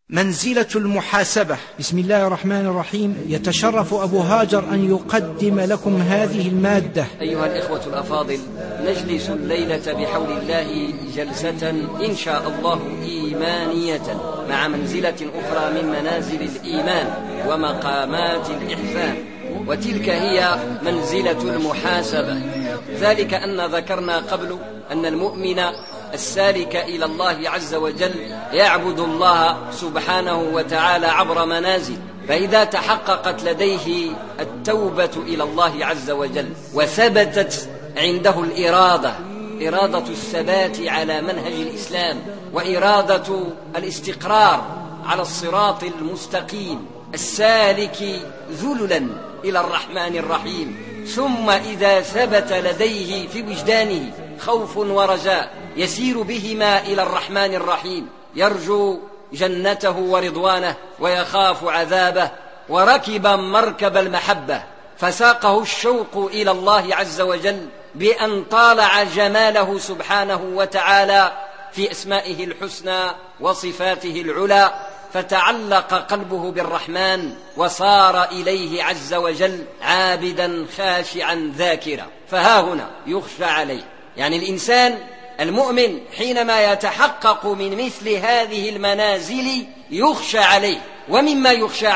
منزلة المحاسبة. بسم الله الرحمن الرحيم. يتشرف أبو هاجر أن يقدم لكم هذه المادة. أيها الإخوة الأفاضل، نجلس الليلة بحول الله جلسة إن شاء الله إيمانية مع منزلة أخرى من منازل الإيمان ومقامات الإحسان، وتلك هي منزلة المحاسبة. ذلك أن ذكرنا قبل أن المؤمن السالك إلى الله عز وجل يعبد الله سبحانه وتعالى عبر منازل، فإذا تحققت لديه التوبة إلى الله عز وجل وثبتت عنده إرادة الثبات على منهج الإسلام وإرادة الاستقرار على الصراط المستقيم السالك ذللا إلى الرحمن الرحيم، ثم إذا ثبت لديه في وجدانه خوف ورجاء يسير بهما إلى الرحمن الرحيم، يرجو جنته ورضوانه ويخاف عذابه، وركب مركب المحبة فساقه الشوق إلى الله عز وجل بأن طالع جماله سبحانه وتعالى في أسمائه الحسنى وصفاته العلى، فتعلق قلبه بالرحمن وصار إليه عز وجل عابدا خاشعا ذاكرا. فها هنا يخشى عليه، يعني الإنسان المؤمن حينما يتحقق من مثل هذه المنازل يخشى عليه، ومما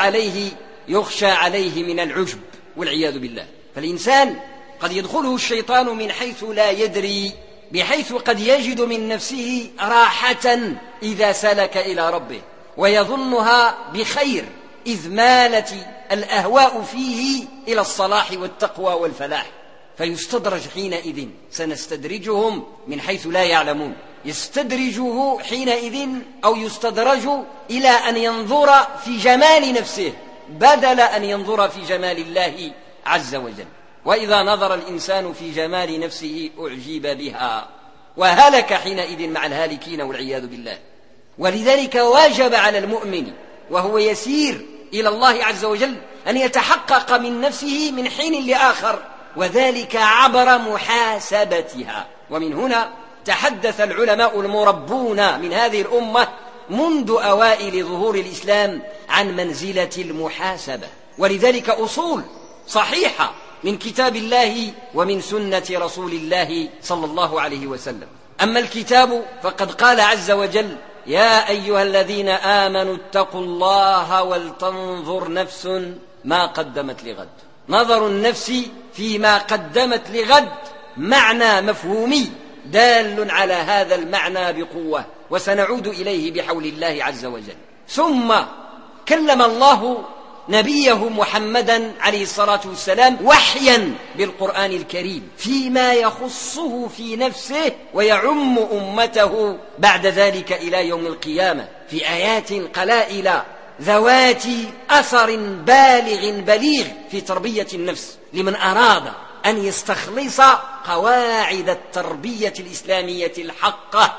يخشى عليه من العجب والعياذ بالله. فالإنسان قد يدخله الشيطان من حيث لا يدري، بحيث قد يجد من نفسه راحة إذا سلك إلى ربه ويظنها بخير، إذ مالت الأهواء فيه إلى الصلاح والتقوى والفلاح، فيستدرج حينئذ، سنستدرجهم من حيث لا يعلمون، يستدرجه حينئذ أو يستدرج إلى أن ينظر في جمال نفسه بدل أن ينظر في جمال الله عز وجل. وإذا نظر الإنسان في جمال نفسه أعجب بها وهلك حينئذ مع الهالكين والعياذ بالله. ولذلك واجب على المؤمن وهو يسير إلى الله عز وجل أن يتحقق من نفسه من حين لآخر، وذلك عبر محاسبتها. ومن هنا تحدث العلماء المربون من هذه الأمة منذ أوائل ظهور الإسلام عن منزلة المحاسبة، ولذلك أصول صحيحة من كتاب الله ومن سنة رسول الله صلى الله عليه وسلم. أما الكتاب فقد قال عز وجل: يا أيها الذين آمنوا اتقوا الله ولتنظر نفس ما قدمت لغد. نظر النفس فيما قدمت لغد معنى مفهومي دال على هذا المعنى بقوة، وسنعود إليه بحول الله عز وجل. ثم كلم الله نبيه محمدا عليه الصلاة والسلام وحيا بالقرآن الكريم فيما يخصه في نفسه ويعم أمته بعد ذلك إلى يوم القيامة في آيات قلائل ذوات أثر بليغ في تربية النفس لمن أراد أن يستخلص قواعد التربية الإسلامية الحقة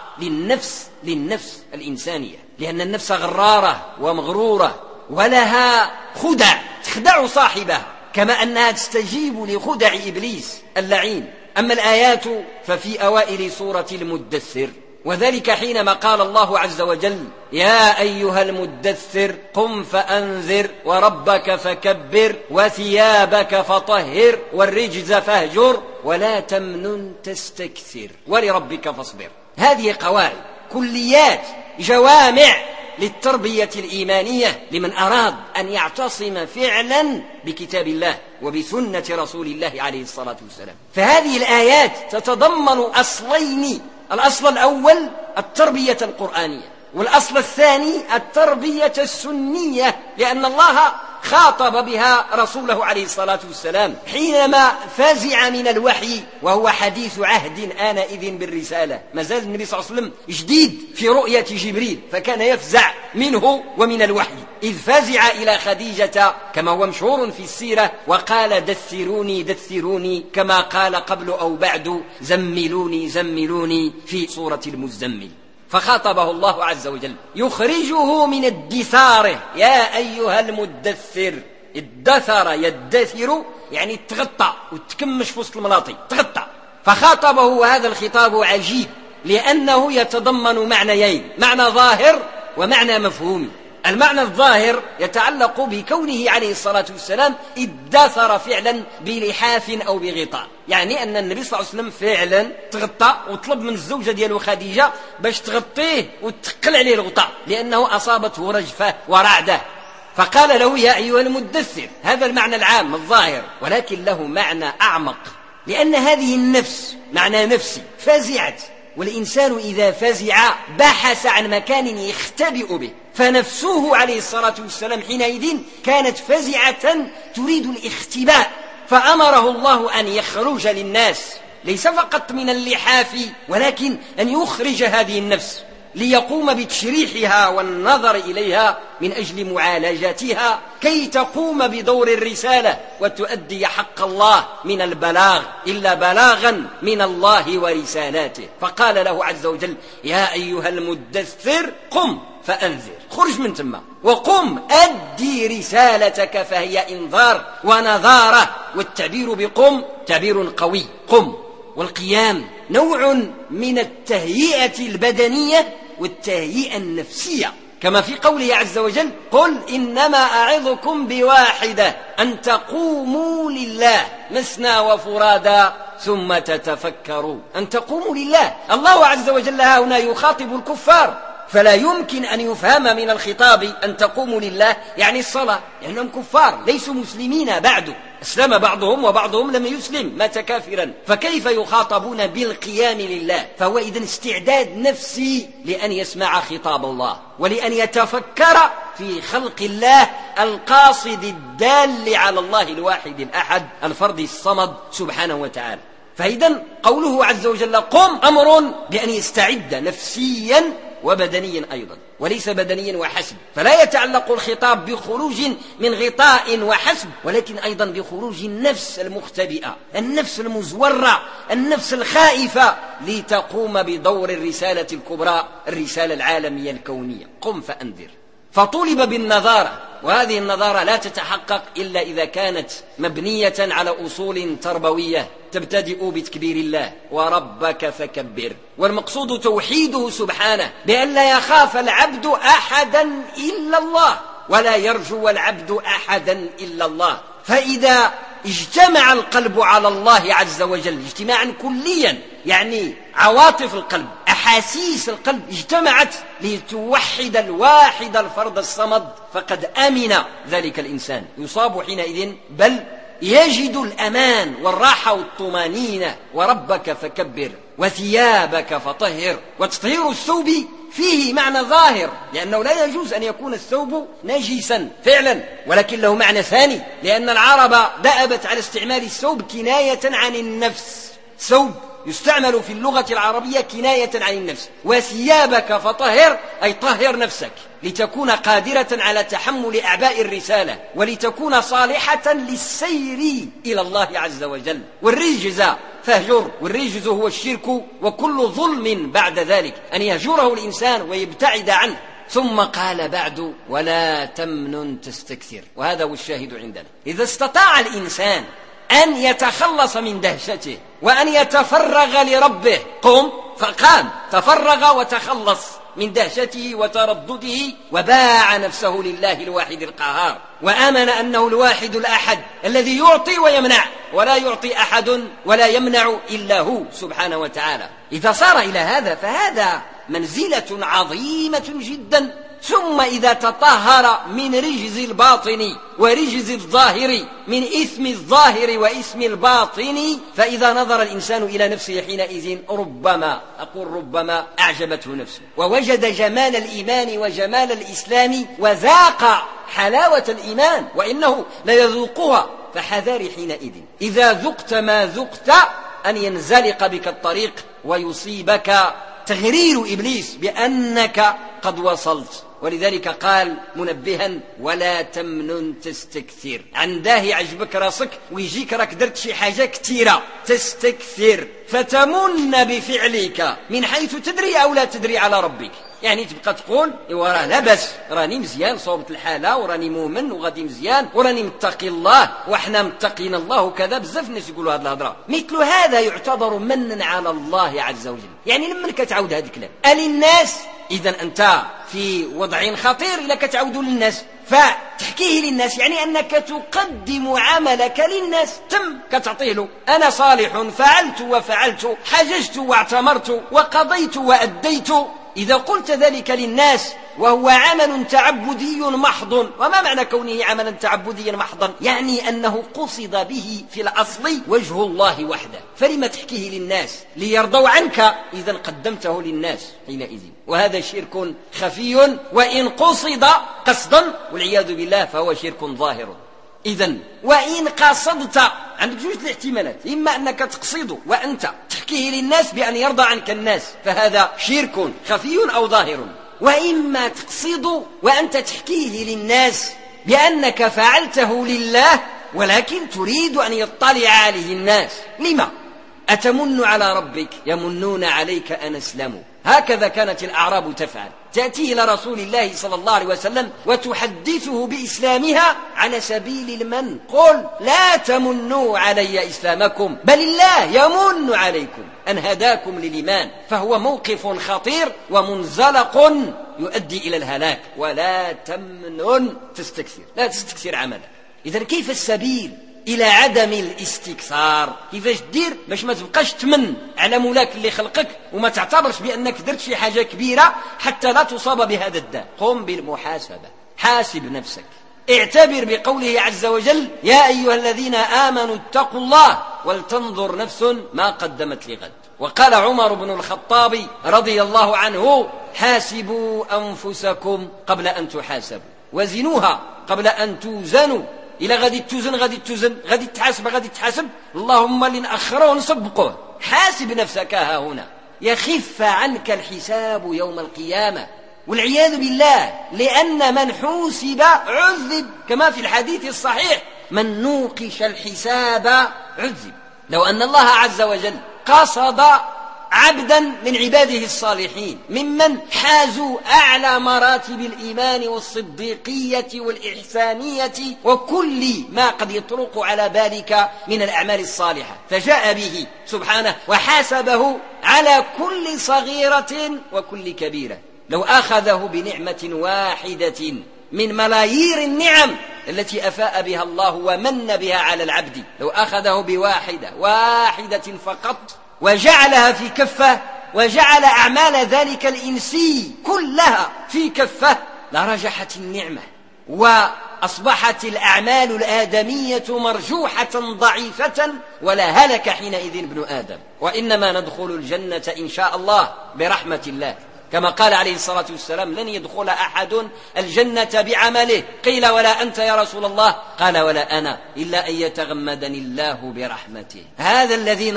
للنفس الإنسانية، لأن النفس غرارة ومغرورة ولها خدع تخدع صاحبها، كما أنها تستجيب لخدع إبليس اللعين. أما الآيات ففي أوائل سورة المدثر، وذلك حينما قال الله عز وجل: يا أيها المدثر قم فأنذر وربك فكبر وثيابك فطهر والرجز فاهجر ولا تمنن تستكثر ولربك فاصبر. هذه قواعد كليات جوامع للتربية الإيمانية لمن أراد أن يعتصم فعلا بكتاب الله وبسنة رسول الله عليه الصلاة والسلام. فهذه الآيات تتضمن أصلين: الأصل الأول التربية القرآنية، والأصل الثاني التربية السنية، لأن الله خاطب بها رسوله عليه الصلاة والسلام حينما فزع من الوحي وهو حديث عهد آنئذ بالرسالة. ما زال النبي صلى الله عليه وسلم جديد في رؤية جبريل، فكان يفزع منه ومن الوحي، إذ فزع إلى خديجة كما هو مشهور في السيرة وقال: دثروني كما قال قبل أو بعد زملوني في سورة المزمل. فخاطبه الله عز وجل يخرجه من الدثار: يا أيها المدثر. الدثر يدثر يعني تغطى وتكمش في وسط الملاطي تغطى. فخاطبه، وهذا الخطاب عجيب لأنه يتضمن معنيين: معنى ظاهر ومعنى مفهومي. المعنى الظاهر يتعلق بكونه عليه الصلاة والسلام ادثر فعلا بلحاف أو بغطاء، يعني أن النبي صلى الله عليه وسلم فعلا تغطى وطلب من الزوجة دياله خديجة باش تغطيه وتقل عليه الغطاء لأنه أصابته رجفة ورعدة، فقال له يا أيها المدثر. هذا المعنى العام الظاهر، ولكن له معنى أعمق، لأن هذه النفس معنى نفسي فزعت، والإنسان إذا فزع بحث عن مكان يختبئ به، فنفسه عليه الصلاة والسلام حينئذ كانت فزعة تريد الاختباء، فأمره الله أن يخرج للناس ليس فقط من اللحاف، ولكن أن يخرج هذه النفس ليقوم بتشريحها والنظر إليها من أجل معالجتها كي تقوم بدور الرسالة وتؤدي حق الله من البلاغ إلا بلاغا من الله ورسالاته. فقال له عز وجل يا أيها المدثر قم فأنذر، خرج من ثم وقم أدي رسالتك، فهي إنذار ونذارة، والتعبير بقم تعبير قوي. قم، والقيام نوع من التهيئة البدنية والتهيئة النفسية، كما في قوله عز وجل قل إنما أعظكم بواحدة أن تقوموا لله مثنى وفرادا ثم تتفكروا. أن تقوموا لله، الله عز وجل هنا يخاطب الكفار، فلا يمكن أن يفهم من الخطاب أن تقوموا لله يعني الصلاة، لأنهم كفار ليسوا مسلمين بعد، أسلم بعضهم وبعضهم لم يسلم، مات كافرا، فكيف يخاطبون بالقيام لله؟ فهو إذن استعداد نفسي لأن يسمع خطاب الله ولأن يتفكر في خلق الله القاصد الدال على الله الواحد الأحد الفرد الصمد سبحانه وتعالى. فإذن قوله عز وجل قم أمر بأن يستعد نفسيا وبدنيا أيضا، وليس بدنيا وحسب، فلا يتعلق الخطاب بخروج من غطاء وحسب، ولكن أيضا بخروج النفس المختبئة، النفس المزورة، النفس الخائفة، لتقوم بدور الرسالة الكبرى، الرسالة العالمية الكونية. قم فأنذر. فطولب بالنظارة، وهذه النظارة لا تتحقق إلا إذا كانت مبنية على أصول تربوية تبتدئ بتكبير الله وربك فكبر، والمقصود توحيده سبحانه بأن لا يخاف العبد أحدا إلا الله ولا يرجو العبد أحدا إلا الله. فإذا اجتمع القلب على الله عز وجل اجتماعا كليا، يعني عواطف القلب أحاسيس القلب اجتمعت لتوحد الواحد الفرد الصمد، فقد أمن ذلك الإنسان، يصاب حينئذ بل يجد الأمان والراحة والطمانينة. وربك فكبر وثيابك فطهر. وتطهير الثوب فيه معنى ظاهر، لأنه لا يجوز أن يكون الثوب نجسا فعلا، ولكن له معنى ثاني، لأن العرب دأبت على استعمال الثوب كناية عن النفس. ثوب يستعمل في اللغة العربية كناية عن النفس. وثيابك فطهر أي طهر نفسك لتكون قادرة على تحمل أعباء الرسالة ولتكون صالحة للسير إلى الله عز وجل. والرجز فاهجر، والرجز هو الشرك وكل ظلم بعد ذلك أن يهجره الإنسان ويبتعد عنه. ثم قال بعد ولا تمنن تستكثر، وهذا هو الشاهد عندنا. إذا استطاع الإنسان أن يتخلص من دهشته وأن يتفرغ لربه قم، فقام تفرغ وتخلص من دهشته وتردده وباع نفسه لله الواحد القهار، وآمن أنه الواحد الأحد الذي يعطي ويمنع، ولا يعطي أحد ولا يمنع إلا هو سبحانه وتعالى. إذا صار إلى هذا فهذا منزلة عظيمة جدا. ثم إذا تطهر من رجز الباطن ورجز الظاهر، من إثم الظاهر وإثم الباطن، فإذا نظر الإنسان إلى نفسه حينئذ ربما أعجبته نفسه ووجد جمال الإيمان وجمال الإسلام وذاق حلاوة الإيمان، وإنه ليذوقها. فحذاري حينئذ إذا ذقت ما ذقت أن ينزلق بك الطريق ويصيبك تغرير إبليس بأنك قد وصلت. ولذلك قال منبها ولا تمنن تستكثر، عنده يعجبك راسك ويجيك راك درت شي حاجة كثيرة تستكثر، فتمن بفعلك من حيث تدري أو لا تدري على ربك. يعني تبقى تقول راه لا بس، راني مزيان صوبت الحالة وراني مؤمن وغادي مزيان وراني متقي الله وإحنا متقين الله وكذا. بزاف الناس يقولوا هذه الهضرة. مثل هذا يعتبر منا على الله عز وجل. يعني لما كتعود هذا الكلام الناس إذن أنت في وضع خطير إذا كتعود للناس، فتحكيه للناس يعني أنك تقدم عملك للناس، كتعطيه له أنا صالح، فعلت وفعلت، حججت واعتمرت وقضيت وأديت. إذا قلت ذلك للناس وهو عمل تعبدي محض، وما معنى كونه عملا تعبديا محضا؟ يعني أنه قصد به في الأصل وجه الله وحده، فلما تحكيه للناس ليرضوا عنك؟ إذن قدمته للناس حينئذ، وهذا شرك خفي، وإن قصد قصدا والعياذ بالله فهو شرك ظاهر. إذن وإن قصدت، عندك جوج الاحتمالات، إما أنك تقصد وأنت تحكيه للناس بأن يرضى عنك الناس فهذا شرك خفي أو ظاهر، وإما تقصد وأنت تحكيه للناس بأنك فعلته لله ولكن تريد أن يطلع عليه الناس. لما؟ أتمن على ربك؟ يمنون عليك أن أسلموا. هكذا كانت الأعراب تفعل، تأتي إلى رسول الله صلى الله عليه وسلم وتحدثه بإسلامها على سبيل المن. قل لا تمنوا علي إسلامكم بل الله يمن عليكم أن هداكم للإيمان، فهو موقف خطير ومنزلق يؤدي إلى الهلاك. ولا تمنن تستكثر، لا تستكثر عملك. إذن كيف السبيل إلى عدم الاستكثار؟ كيفاش دير باش ما تبقاش تمن على مولاك اللي خلقك وما تعتبرش بأنك درت شي حاجة كبيرة حتى لا تصاب بهذا الداء؟ قم بالمحاسبة، حاسب نفسك، اعتبر بقوله عز وجل يا أيها الذين آمنوا اتقوا الله ولتنظر نفس ما قدمت لغد. وقال عمر بن الخطاب رضي الله عنه حاسبوا أنفسكم قبل أن تحاسبوا، وزنوها قبل أن توزنوا. إلى غادي توزن غادي تحاسب، اللهم لنأخره ونسبقه. حاسب نفسك ها هنا، يخف عنك الحساب يوم القيامة والعياذ بالله، لأن من حوسب عذب، كما في الحديث الصحيح من نوقش الحساب عذب. لو أن الله عز وجل قصد عبدا من عباده الصالحين ممن حازوا أعلى مراتب الإيمان والصديقية والإحسانية وكل ما قد يطرق على بالك من الأعمال الصالحة، فجاء به سبحانه وحاسبه على كل صغيرة وكل كبيرة، لو أخذه بنعمة واحدة من ملايير النعم التي أفاء بها الله ومن بها على العبد، لو أخذه بواحدة فقط وجعلها في كفة، وجعل أعمال ذلك الإنسي كلها في كفة، لرجحت النعمة وأصبحت الأعمال الآدمية مرجوحة ضعيفة، ولا هلك حينئذ ابن آدم. وإنما ندخل الجنة إن شاء الله برحمة الله، كما قال عليه الصلاة والسلام لن يدخل أحد الجنة بعمله. قيل ولا أنت يا رسول الله؟ قال ولا أنا، إلا أن يتغمدني الله برحمته. هذا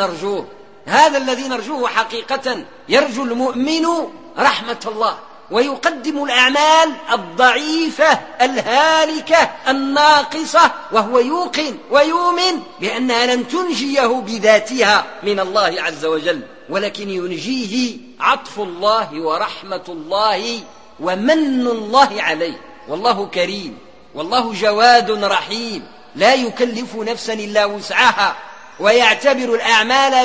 الذي نرجوه حقيقة. يرجو المؤمن رحمة الله ويقدم الأعمال الضعيفة الهالكة الناقصة، وهو يوقن ويؤمن بأنها لن تنجيه بذاتها من الله عز وجل، ولكن ينجيه عطف الله ورحمة الله ومن الله عليه. والله كريم، والله جواد رحيم، لا يكلف نفسا إلا وسعها، ويعتبر الأعمال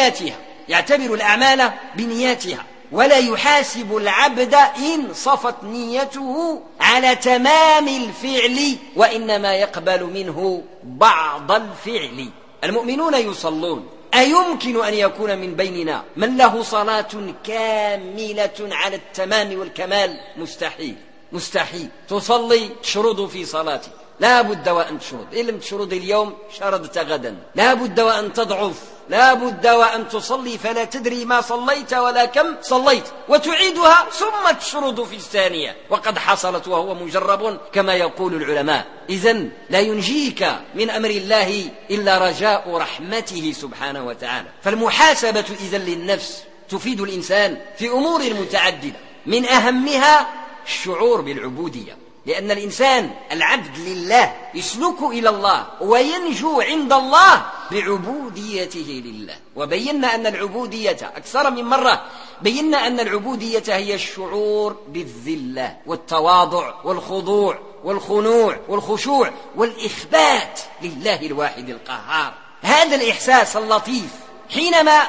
بنياتها، ولا يحاسب العبد إن صفت نيته على تمام الفعل، وإنما يقبل منه بعض الفعل. المؤمنون يصلون، أيمكن أن يكون من بيننا من له صلاة كاملة على التمام والكمال؟ مستحيل. تصلي تشرد في صلاتك، لا بد وأن تشرد، إن لم تشرد اليوم شردت غدا. لا بد وأن تضعف، لا بد وأن تصلي فلا تدري ما صليت ولا كم صليت، وتعيدها ثم تشرد في الثانية، وقد حصلت وهو مجرب كما يقول العلماء. إذن لا ينجيك من أمر الله إلا رجاء رحمته سبحانه وتعالى. فالمحاسبة إذن للنفس تفيد الإنسان في أمور متعددة، من أهمها الشعور بالعبودية، لأن الإنسان العبد لله يسلك إلى الله وينجو عند الله بعبوديته لله. وبينا أن العبودية أكثر من مرة، بينا أن العبودية هي الشعور بالذلة والتواضع والخضوع والخنوع والخشوع والإخبات لله الواحد القهار. هذا الإحساس اللطيف حينما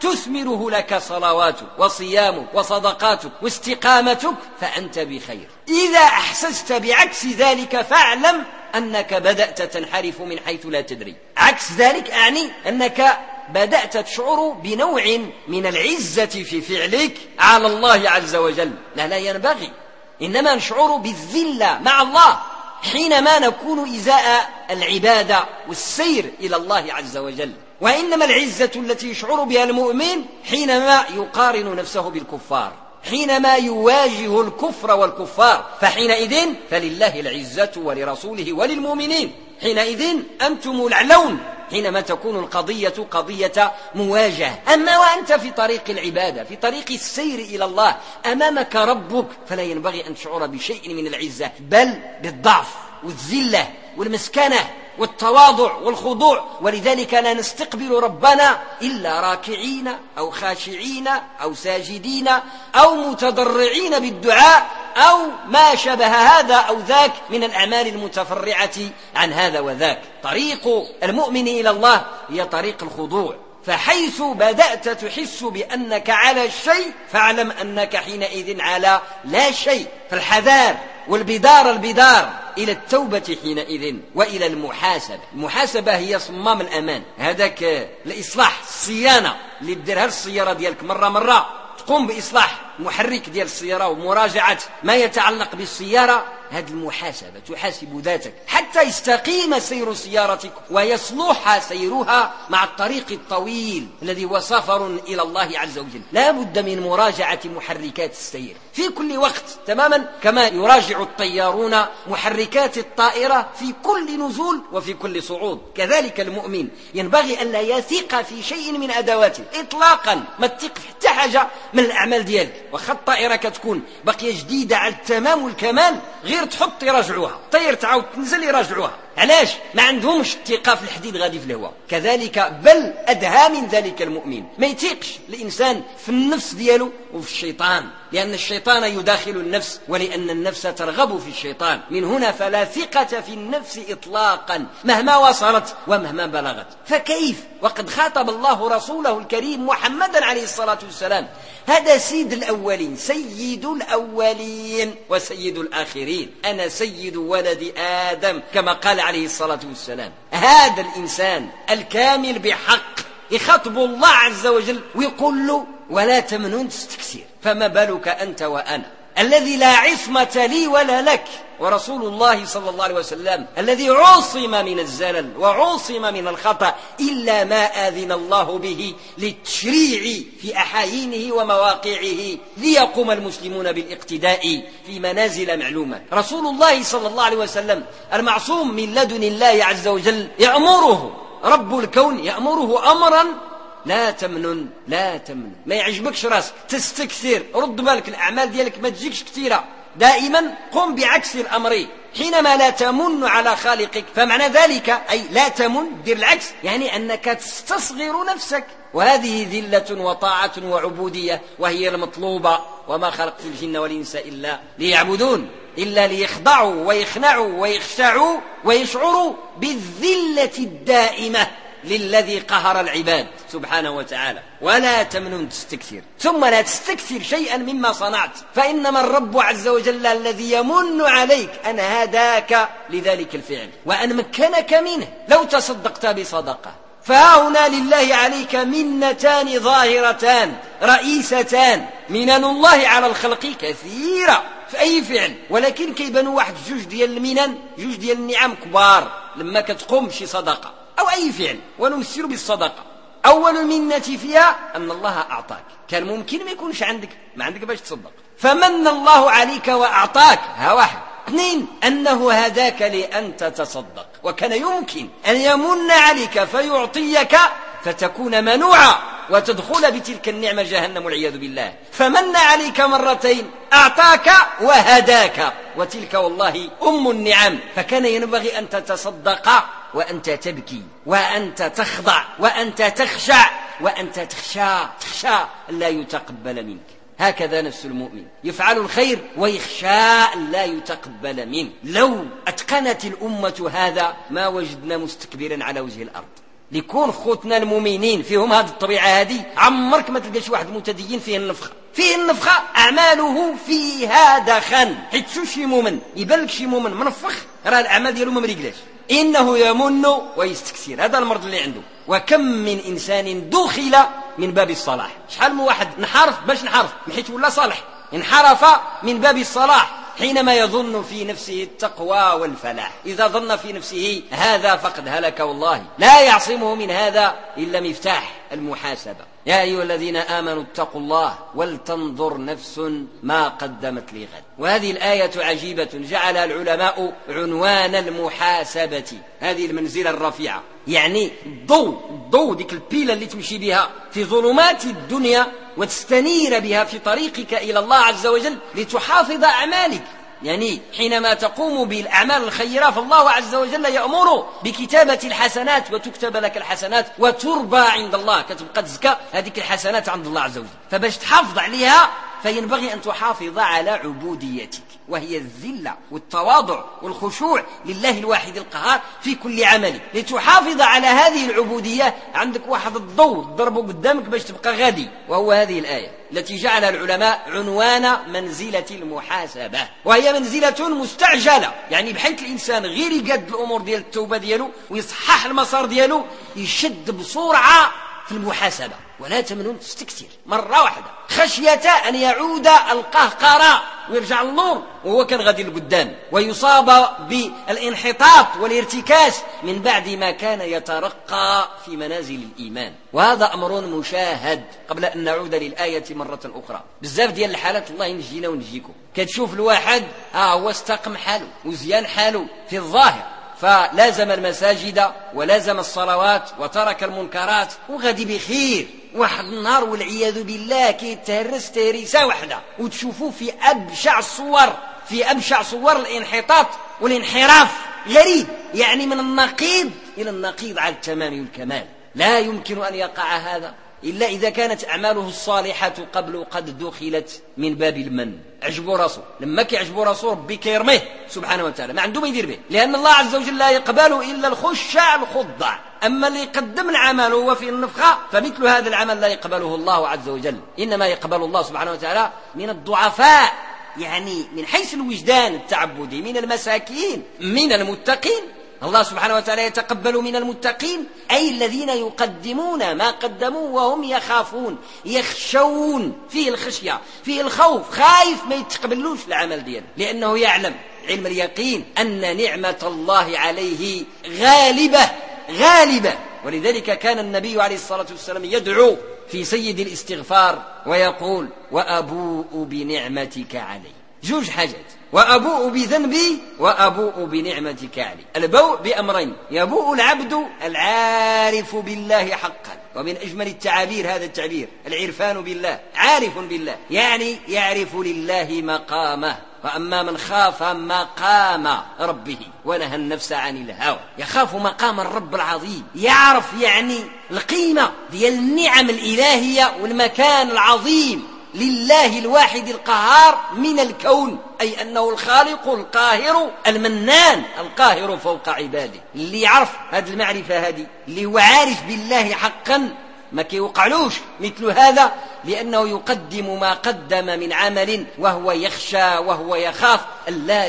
تثمره لك صلواتك وصيامك وصدقاتك واستقامتك فأنت بخير. إذا أحسست بعكس ذلك فاعلم أنك بدأت تنحرف من حيث لا تدري. عكس ذلك أعني أنك بدأت تشعر بنوع من العزة في فعلك على الله عز وجل. لا ينبغي، إنما نشعر بالذلة مع الله حينما نكون إزاء العبادة والسير إلى الله عز وجل. وإنما العزة التي يشعر بها المؤمن حينما يقارن نفسه بالكفار، حينما يواجه الكفر والكفار، فحينئذ فلله العزة ولرسوله وللمؤمنين، حينئذ أنتم الأعلون حينما تكون القضية قضية مواجهة. أما وأنت في طريق العبادة، في طريق السير إلى الله، أمامك ربك، فلا ينبغي أن تشعر بشيء من العزة، بل بالضعف والذلة والمسكنة والتواضع والخضوع. ولذلك لا نستقبل ربنا إلا راكعين أو خاشعين أو ساجدين أو متضرعين بالدعاء أو ما شبه هذا أو ذاك من الأعمال المتفرعة عن هذا وذاك. طريق المؤمن إلى الله هي طريق الخضوع. فحيث بدأت تحس بأنك على الشيء فاعلم أنك حينئذ على لا شيء. فالحذار والبدار إلى التوبة حينئذ وإلى المحاسبة. المحاسبة هي صمام الأمان، هذاك الإصلاح، الصيانة اللي بديرها السيارة ديالك مرة تقوم بإصلاح محرك ديال السيارة ومراجعة ما يتعلق بالسيارة. هذه المحاسبة، تحاسب ذاتك حتى يستقيم سير سيارتك ويصلح سيرها مع الطريق الطويل الذي هو سفر إلى الله عز وجل. لا بد من مراجعة محركات السير في كل وقت، تماما كما يراجع الطيارون محركات الطائرة في كل نزول وفي كل صعود. كذلك المؤمن ينبغي أن لا يثق في شيء من أدواته إطلاقا، ما تثق في حتى حاجة من الأعمال ديالك. وخد الطائرة كتكون بقية جديدة على التمام والكمال، غير تحط يراجعوها، طير تعاود تنزل يراجعوها. علاش؟ ما عندهمش الثقة في الحديد غادي في الهواء. كذلك بل أدهى من ذلك المؤمن، ما يثقش الإنسان في النفس دياله وفي الشيطان، لأن الشيطان يداخل النفس ولأن النفس ترغب في الشيطان. من هنا فلا ثقة في النفس إطلاقا مهما وصلت ومهما بلغت. فكيف وقد خاطب الله رسوله الكريم محمدا عليه الصلاة والسلام، هذا سيد الأولين، سيد الأولين وسيد الآخرين، أنا سيد ولد آدم كما قال عليه الصلاة والسلام. هذا الإنسان الكامل بحق يخاطب الله عز وجل ويقول له ولا تمنن تستكثر، فما بالك أنت وأنا الذي لا عصمة لي ولا لك، ورسول الله صلى الله عليه وسلم الذي عصم من الزلل وعصم من الخطأ إلا ما آذن الله به للتشريع في أحايينه ومواقعه ليقوم المسلمون بالاقتداء في منازل معلومة. رسول الله صلى الله عليه وسلم المعصوم من لدن الله عز وجل يأمره رب الكون، يأمره أمرا لا تمنن ما يعجبكش راسك تستكثر، رد بالك الأعمال ديالك ما تجيكش كثيرة، دائما قم بعكس الأمر. حينما لا تمن على خالقك فمعنى ذلك أي لا تمن، دير العكس، يعني أنك تستصغر نفسك. وهذه ذلة وطاعة وعبودية وهي المطلوبة. وما خلقت الجن والإنس إلا ليعبدون، إلا ليخضعوا ويخنعوا ويخشعوا ويشعروا بالذلة الدائمة للذي قهر العباد سبحانه وتعالى. ولا تمنن تستكثر، ثم لا تستكثر شيئا مما صنعت، فإنما الرب عز وجل الذي يمن عليك أن هداك لذلك الفعل وأن مكنك منه. لو تصدقت بصدقة فهنا لله عليك منتان ظاهرتان رئيستان، منن الله على الخلق كثيرة في أي فعل، ولكن كيبانوا واحد جوج ديال المنن، جوج ديال النعم كبار لما كتقوم بشي صدقة أو أي فعل. ونمثل بالصدقة أول المنة فيها أن الله أعطاك، كان ممكن ما يكونش عندك، ما عندك باش تصدق، فمن الله عليك وأعطاك، ها واحد. اثنين، أنه هداك لأن تتصدق، وكان يمكن أن يمن عليك فيعطيك فتكون منوعا وتدخل بتلك النعمة جهنم والعياذ بالله. فمن عليك مرتين، أعطاك وهداك، وتلك والله أم النعم. فكان ينبغي أن تتصدق وأنت تبكي وأنت تخضع وأنت تخشع وأنت تخشى لا يتقبل منك. هكذا نفس المؤمن يفعل الخير ويخشى لا يتقبل منه. لو أتقنت الأمة هذا ما وجدنا مستكبرا على وجه الأرض. ليكون خوتنا المؤمنين فيهم هذه الطبيعة هذه، عمرك ما تلقى شي واحد متدين فيه النفخة أعماله فيها دخن، حيت شي مؤمن يبان لك شي مؤمن منفخ راه الأعمال ديالو ما مريقلاش، إنه يمن ويستكثر، هذا المرض اللي عنده. وكم من إنسان دخل من باب الصلاح، شحال من واحد انحرف باش نحرف حيت ولا صالح، انحرف من باب الصلاح حينما يظن في نفسه التقوى والفلاح. إذا ظن في نفسه هذا فقد هلك، والله لا يعصمه من هذا إلا مفتاح المحاسبة. يا أيها الذين آمنوا اتقوا الله ولتنظر نفس ما قدمت لغد. وهذه الآية عجيبة جعلها العلماء عنوان المحاسبة، هذه المنزلة الرفيعة، يعني الضوء ديك البيلة اللي تمشي بها في ظلمات الدنيا وتستنير بها في طريقك إلى الله عز وجل لتحافظ أعمالك. يعني حينما تقوم بالأعمال الخيرة فالله عز وجل يأمر بكتابة الحسنات وتكتب لك الحسنات وتربى عند الله، كتبقى تزكى هذيك الحسنات عند الله عز وجل. فباش تحافظ عليها فينبغي أن تحافظ على عبوديتك، وهي الذلة والتواضع والخشوع لله الواحد القهار في كل عمل. لتحافظ على هذه العبودية عندك واحد الضوء ضربه قدامك باش تبقى غادي، وهو هذه الآية التي جعلها العلماء عنوان منزلة المحاسبة. وهي منزلة مستعجلة، يعني بحيث الإنسان غير يقد الأمور ديال التوبة ديالو ويصحح المسار ديالو يشد بسرعة في المحاسبة، ولا تمنون تستكثر مرة واحدة خشية أن يعود القهقراء ويرجع النور وهو كان غادي لقدام، ويصاب بالانحطاط والارتكاس من بعد ما كان يترقى في منازل الإيمان. وهذا أمر مشاهد. قبل أن نعود للآية مرة أخرى، بزاف ديال الحالات الله ينجينا ونجيكم، كتشوف الواحد هو استقم حاله وزيان حاله في الظاهر، فلازم المساجد ولازم الصلوات وترك المنكرات وغادي بخير، واحد النهار والعياذ بالله كيتهرس تهريسة واحدة وتشوفوه في أبشع صور الانحطاط والانحراف غريب، يعني من النقيض إلى النقيض على التمام والكمال. لا يمكن أن يقع هذا إلا إذا كانت أعماله الصالحة قبل قد دخلت من باب المن. عجبوا راسه، لما كيعجبوا راسه ربي كيرميه سبحانه وتعالى، ما عنده ما يدير به، لأن الله عز وجل لا يقبل إلا الخشع الخضع. أما اللي يقدم العمل هو في النفخة فمثل هذا العمل لا يقبله الله عز وجل، إنما يقبل الله سبحانه وتعالى من الضعفاء، يعني من حيث الوجدان التعبدي، من المساكين، من المتقين. الله سبحانه وتعالى يتقبل من المتقين، أي الذين يقدمون ما قدموا وهم يخافون، يخشون، فيه الخشية، فيه الخوف، خايف ما يتقبلوش العمل دياله، لأنه يعلم علم اليقين أن نعمة الله عليه غالبة. ولذلك كان النبي عليه الصلاة والسلام يدعو في سيد الاستغفار ويقول: وأبوء بنعمتك علي. جوج حاجات: وأبوء بذنبي وأبوء بنعمتك علي. البوء بأمرين: يبوء العبد العارف بالله حقا، ومن أجمل التعابير هذا التعبير العرفان بالله، عارف بالله يعني يعرف لله مقامه. وأما من خاف مقام ربه ونهى النفس عن الهوى، يخاف مقام الرب العظيم، يعرف يعني القيمة ديال النعم الإلهية والمكان العظيم لله الواحد القهار من الكون، أي أنه الخالق القاهر المنان القاهر فوق عباده. اللي يعرف هذه المعرفة هذه، اللي هو عارف بالله حقا، ما كيوقعلوش مثل هذا، لأنه يقدم ما قدم من عمل وهو يخشى وهو يخاف ألا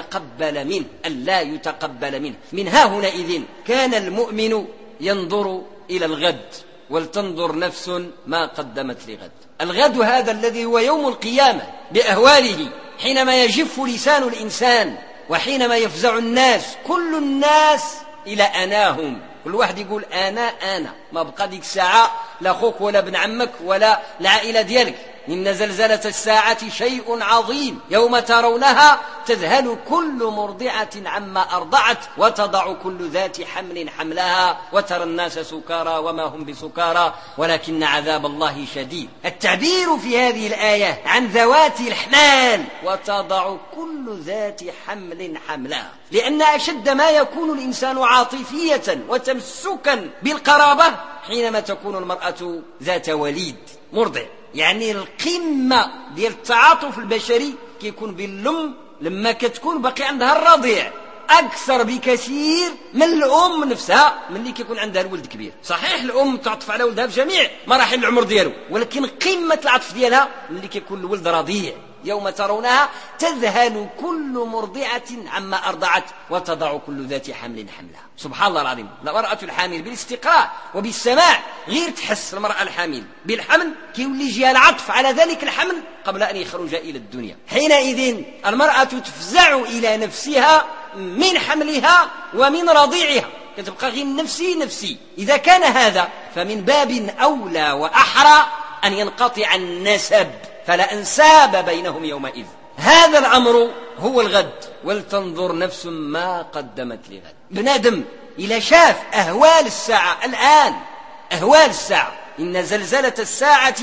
يتقبل منه. من ها هنا إذن كان المؤمن ينظر إلى الغد، ولتنظر نفس ما قدمت لغد. الغد هذا الذي هو يوم القيامة بأهواله، حينما يجف لسان الإنسان وحينما يفزع الناس، كل الناس إلى أناهم، كل واحد يقول أنا ما بقى ديك الساعة لا أخوك ولا ابن عمك ولا العائلة ديالك. إن زلزلة الساعة شيء عظيم، يوم ترونها تذهل كل مرضعة عما أرضعت وتضع كل ذات حمل حملها وترى الناس سكارى وما هم بسكارى ولكن عذاب الله شديد. التعبير في هذه الآية عن ذوات الحمال، وتضع كل ذات حمل حملها، لأن أشد ما يكون الإنسان عاطفية وتمسكا بالقرابة حينما تكون المرأة ذات وليد مرضع. يعني القمة ديال التعاطف البشري كيكون باللم لما كتكون باقي عندها الرضيع، أكثر بكثير من الأم نفسها من اللي كيكون عندها الولد كبير. صحيح الأم تعطف على ولدها في جميع مراحل العمر ديالو، ولكن قمة العطف ديالها من اللي كيكون الولد رضيع. يوم ترونها تذهل كل مرضعة عما أرضعت وتضع كل ذات حمل حملها. سبحان الله العظيم. المرأة الحامل بالاستقراء وبالسماع غير تحس المرأة الحامل بالحمل كيولي يجيها العطف على ذلك الحمل قبل أن يخرج إلى الدنيا. حينئذ المرأة تفزع إلى نفسها من حملها ومن رضيعها، كتبقى غير نفسي. إذا كان هذا فمن باب أولى وأحرى أن ينقطع النسب، فلا أنساب بينهم يومئذ. هذا الأمر هو الغد، ولتنظر نفس ما قدمت لغد. بنادم إلى شاف أهوال الساعة الآن، أهوال الساعة، إن زلزلة الساعة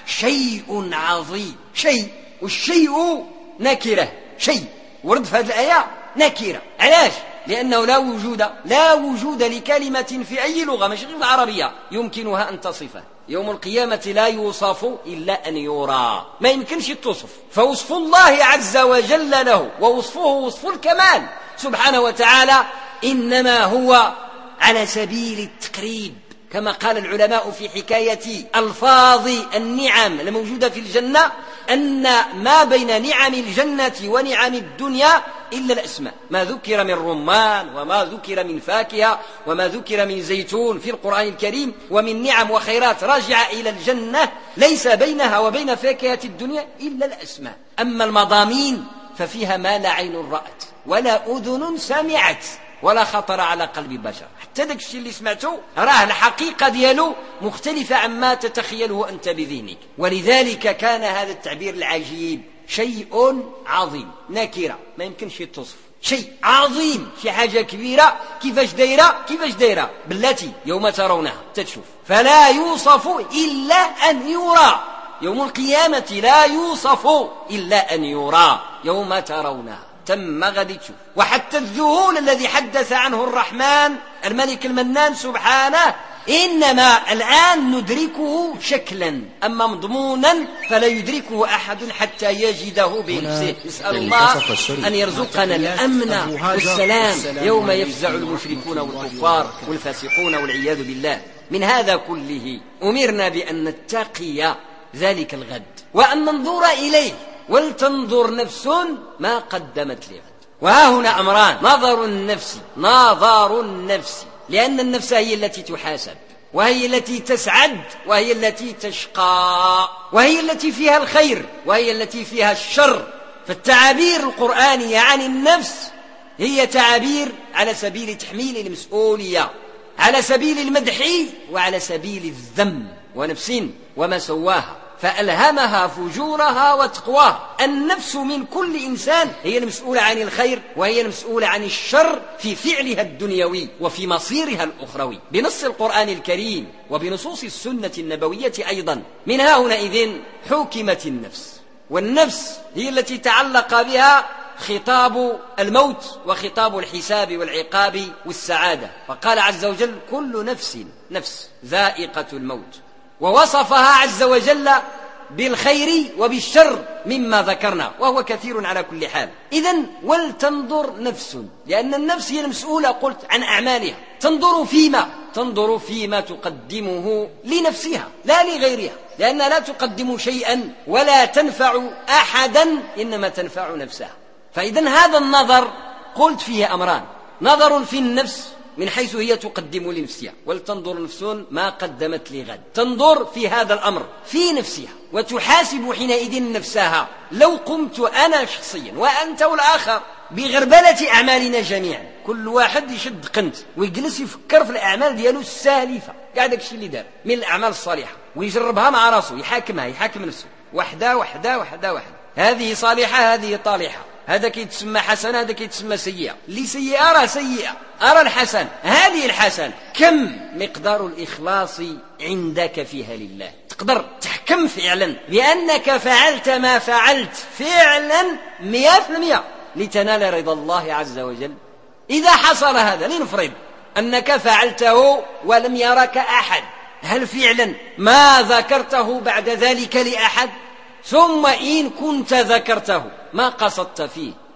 شيء عظيم. شيء، والشيء نكرة، شيء ورد في هذه الآية نكرة. علاش؟ لأنه لا وجود لكلمة في أي لغة مش غير العربية يمكنها أن تصفه. يوم القيامة لا يوصف إلا أن يرى، ما يمكنش يتصف. فوصف الله عز وجل له ووصفه وصف الكمال سبحانه وتعالى إنما هو على سبيل التقريب، كما قال العلماء في حكاية ألفاظ النعم الموجودة في الجنة أن ما بين نعم الجنة ونعم الدنيا إلا الأسماء. ما ذكر من رمان وما ذكر من فاكهة وما ذكر من زيتون في القرآن الكريم ومن نعم وخيرات راجعة إلى الجنة ليس بينها وبين فاكهة الدنيا إلا الأسماء. أما المضامين ففيها ما لا عين رأت ولا أذن سمعت ولا خطر على قلب بشر. حتى داك الشيء اللي سمعته راه الحقيقة ديالو مختلفة عما تتخيله أنت بذهنك. ولذلك كان هذا التعبير العجيب شيء عظيم، نكرة ما يمكنش يتصف. شيء عظيم، شي حاجة كبيرة، كيفاش دايرة بالتي يوم ترونها تتشوف فلا يوصف إلا أن يرى. يوم القيامة لا يوصف إلا أن يرى يوم ترونها، تم غادي تشوف. وحتى الذهول الذي حدث عنه الرحمن الملك المنان سبحانه إنما الآن ندركه شكلا، أما مضمونا فلا يدركه أحد حتى يجده بنفسه. نسأل الله أن يرزقنا الأمن والسلام يوم يفزع المشركون والكفار والفاسقون والعياذ بالله. من هذا كله أمرنا بأن نتقي ذلك الغد وأن ننظر إليه، ولتنظر نفس ما قدمت لغد. وها هنا أمران: نظر النفس لأن النفس هي التي تحاسب، وهي التي تسعد، وهي التي تشقى، وهي التي فيها الخير، وهي التي فيها الشر. فالتعابير القرآنية عن النفس هي تعابير على سبيل تحميل المسؤولية، على سبيل المدح وعلى سبيل الذم. ونفس وما سواها فألهمها فجورها وتقواها. النفس من كل إنسان هي المسؤولة عن الخير وهي المسؤولة عن الشر في فعلها الدنيوي وفي مصيرها الأخروي بنص القرآن الكريم وبنصوص السنة النبوية أيضا. من هنا حكمت النفس، والنفس هي التي تعلق بها خطاب الموت وخطاب الحساب والعقاب والسعادة. فقال عز وجل: كل نفس ذائقة الموت، ووصفها عز وجل بالخير وبالشر مما ذكرنا، وهو كثير على كل حال. إذن ولتنظر نفس، لأن النفس هي المسؤولة قلت عن أعمالها. تنظر فيما تقدمه لنفسها لا لغيرها، لأنها لا تقدم شيئا ولا تنفع أحدا، إنما تنفع نفسها. فإذن هذا النظر قلت فيه أمران: نظر في النفس من حيث هي تقدم لنفسها، ولتنظر نفس ما قدمت لغد. تنظر في هذا الأمر في نفسها وتحاسب حينئذ نفسها. لو قمت أنا شخصيا وأنت والآخر بغربلة أعمالنا جميعا، كل واحد يشد قنت ويجلس يفكر في الأعمال ديالو السالفة، قاعد الشيء اللي دار من الأعمال الصالحة ويجربها مع راسه، يحاكم نفسه وحده، هذه صالحة هذه طالحة، هذا كيتسمى حسنة هذا كيتسمى سيئة، اللي سيئة راه سيئة، أرى الحسن هذه الحسن. كم مقدار الإخلاص عندك فيها لله؟ تقدر تحكم فعلا بأنك فعلت ما فعلت فعلا 100% لتنال رضا الله عز وجل. إذا حصل هذا، لنفرض أنك فعلته ولم يرك أحد، هل فعلا ما ذكرته بعد ذلك لأحد؟ ثم إن كنت ذكرته ما قصدت فيه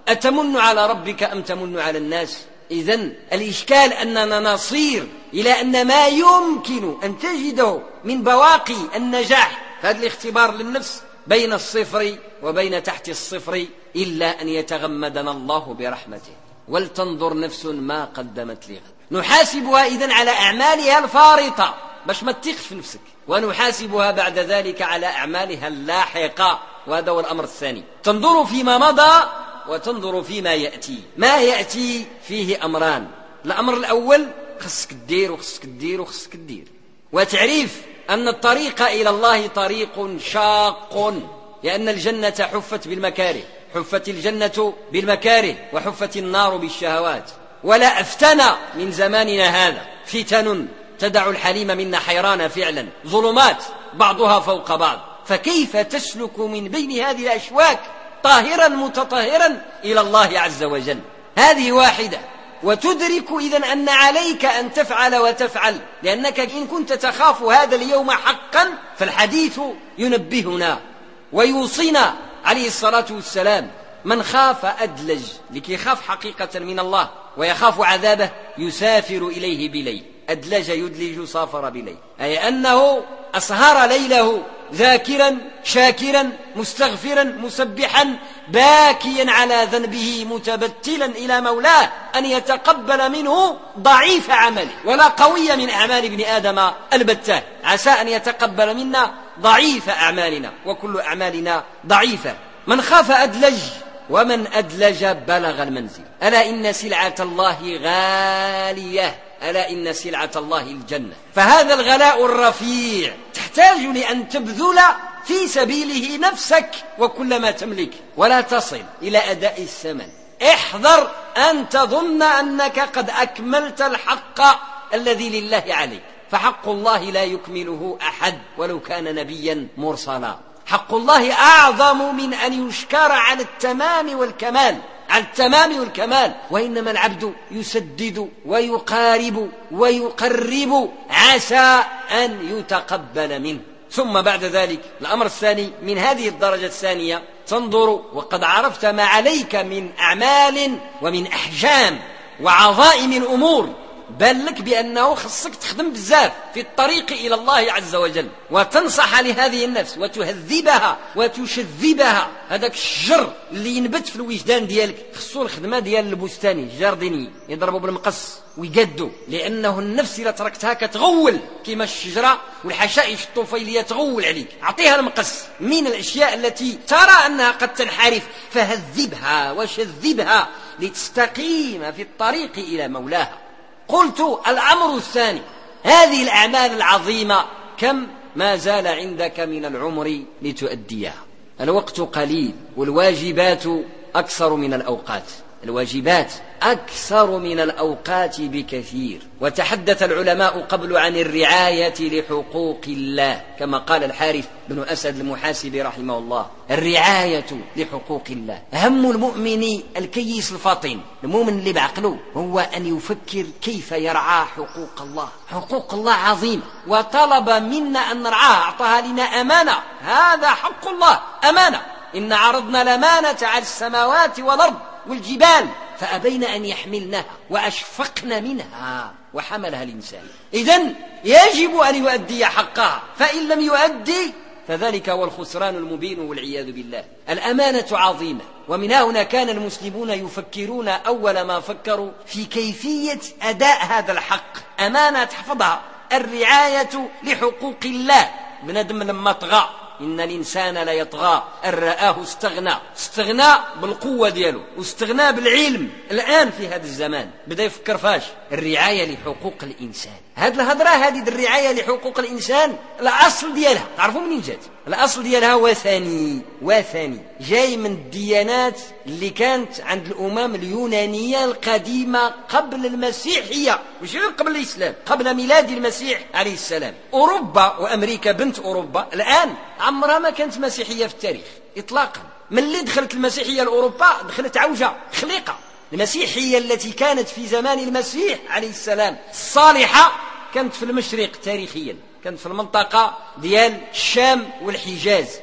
أتمن على ربك أم تمن على الناس؟ إذن الإشكال أننا نصير إلى أن ما يمكن أن تجده من بواقي النجاح هذا الاختبار للنفس بين الصفر وبين تحت الصفر، إلا أن يتغمدنا الله برحمته. ولتنظر نفس ما قدمت لغد. نحاسبها إذن على أعمالها الفارطة باش ما تثقش في نفسك، ونحاسبها بعد ذلك على أعمالها اللاحقة، وهذا هو الأمر الثاني. تنظر فيما مضى وتنظر فيما يأتي. ما يأتي فيه أمران. الأمر الأول خصك تدير وخصك تدير وخصك تدير، وتعريف أن الطريق إلى الله طريق شاق، لأن الجنة حفت بالمكاره، حفت الجنة بالمكاره وحفت النار بالشهوات. ولا أفتنا من زماننا هذا، فتن تدع الحليم منا حيران فعلا، ظلمات بعضها فوق بعض، فكيف تسلك من بين هذه الأشواك طاهرا متطهرا إلى الله عز وجل؟ هذه واحدة. وتدرك إذن أن عليك أن تفعل وتفعل، لأنك إن كنت تخاف هذا اليوم حقا فالحديث ينبهنا ويوصينا عليه الصلاة والسلام: من خاف أدلج. لكي يخاف حقيقة من الله ويخاف عذابه يسافر إليه بليل. أدلج يدلج، سافر بليل، أي أنه أسهر ليله ذاكرا شاكرا مستغفرا مسبحا باكيا على ذنبه متبتلا إلى مولاه أن يتقبل منه ضعيف عمله، ولا قوي من أعمال ابن آدم البتاه. عسى أن يتقبل منا ضعيف أعمالنا، وكل أعمالنا ضعيفة. من خاف أدلج، ومن أدلج بلغ المنزل. ألا إن سلعة الله غالية، ألا إن سلعة الله الجنة. فهذا الغلاء الرفيع تحتاج لأن تبذل في سبيله نفسك وكل ما تملك، ولا تصل إلى أداء الثمن. احذر أن تظن أنك قد أكملت الحق الذي لله عليك، فحق الله لا يكمله أحد ولو كان نبيا مرسلا. حق الله أعظم من أن يشكر على التمام والكمال، على التمام والكمال. وإنما العبد يسدد ويقارب ويقرب عسى أن يتقبل منه. ثم بعد ذلك الأمر الثاني من هذه الدرجة الثانية، تنظر وقد عرفت ما عليك من أعمال ومن أحجام وعظائم الأمور، بل لك بأنه خصك تخدم بزاف في الطريق إلى الله عز وجل، وتنصح لهذه النفس وتهذبها وتشذبها. هذاك الشجر اللي ينبت في الوجدان ديالك خصو الخدمة ديال البستاني الجارديني، يضربوا بالمقص ويقدوا، لأنه النفس إذا تركتها كتغول كما الشجرة والحشائش الطفيلية تغول عليك. أعطيها المقص من الأشياء التي ترى أنها قد تنحرف، فهذبها وشذبها لتستقيم في الطريق إلى مولاها. قلت الأمر الثاني، هذه الأعمال العظيمة كم ما زال عندك من العمر لتؤديها؟ الوقت قليل، والواجبات أكثر من الأوقات. الواجبات أكثر من الأوقات بكثير. وتحدث العلماء قبل عن الرعاية لحقوق الله، كما قال الحارث بن أسد المحاسبي رحمه الله: الرعاية لحقوق الله. هم المؤمن الكيس الفطن، المؤمن اللي بعقله، هو أن يفكر كيف يرعى حقوق الله. حقوق الله عظيمة، وطلب منا أن نرعاها، أعطاها لنا أمانة. هذا حق الله، أمانة. إن عرضنا الأمانة على السماوات والأرض والجبال فأبين أن يحملنها وأشفقن منها وحملها الإنسان. إذن يجب أن يؤدي حقها، فإن لم يؤدي فذلك هو الخسران المبين والعياذ بالله. الأمانة عظيمة، ومن هنا كان المسلمون يفكرون أول ما فكروا في كيفية أداء هذا الحق. أمانة تحفظها، الرعاية لحقوق الله. بندم لما طغى، إن الإنسان لا يطغى أن رآه استغنى بالقوة دياله واستغنى بالعلم. الآن في هذا الزمان بدأ يفكر فاش الرعاية لحقوق الإنسان. هذه الهضرة، هذه الرعاية لحقوق الإنسان، الأصل ديالها تعرفوا منين جات؟ الأصل ديالها وثني جاي من الديانات اللي كانت عند الأمم اليونانية القديمة قبل المسيحية، مش قبل الإسلام، قبل ميلاد المسيح عليه السلام. أوروبا وأمريكا بنت أوروبا الآن عمرها ما كانت مسيحية في التاريخ إطلاقا. من اللي دخلت المسيحية لأوروبا دخلت عوجة خليقة. المسيحية التي كانت في زمان المسيح عليه السلام الصالحة كانت في المشرق تاريخيا، كانت في المنطقة ديال الشام والحجاز،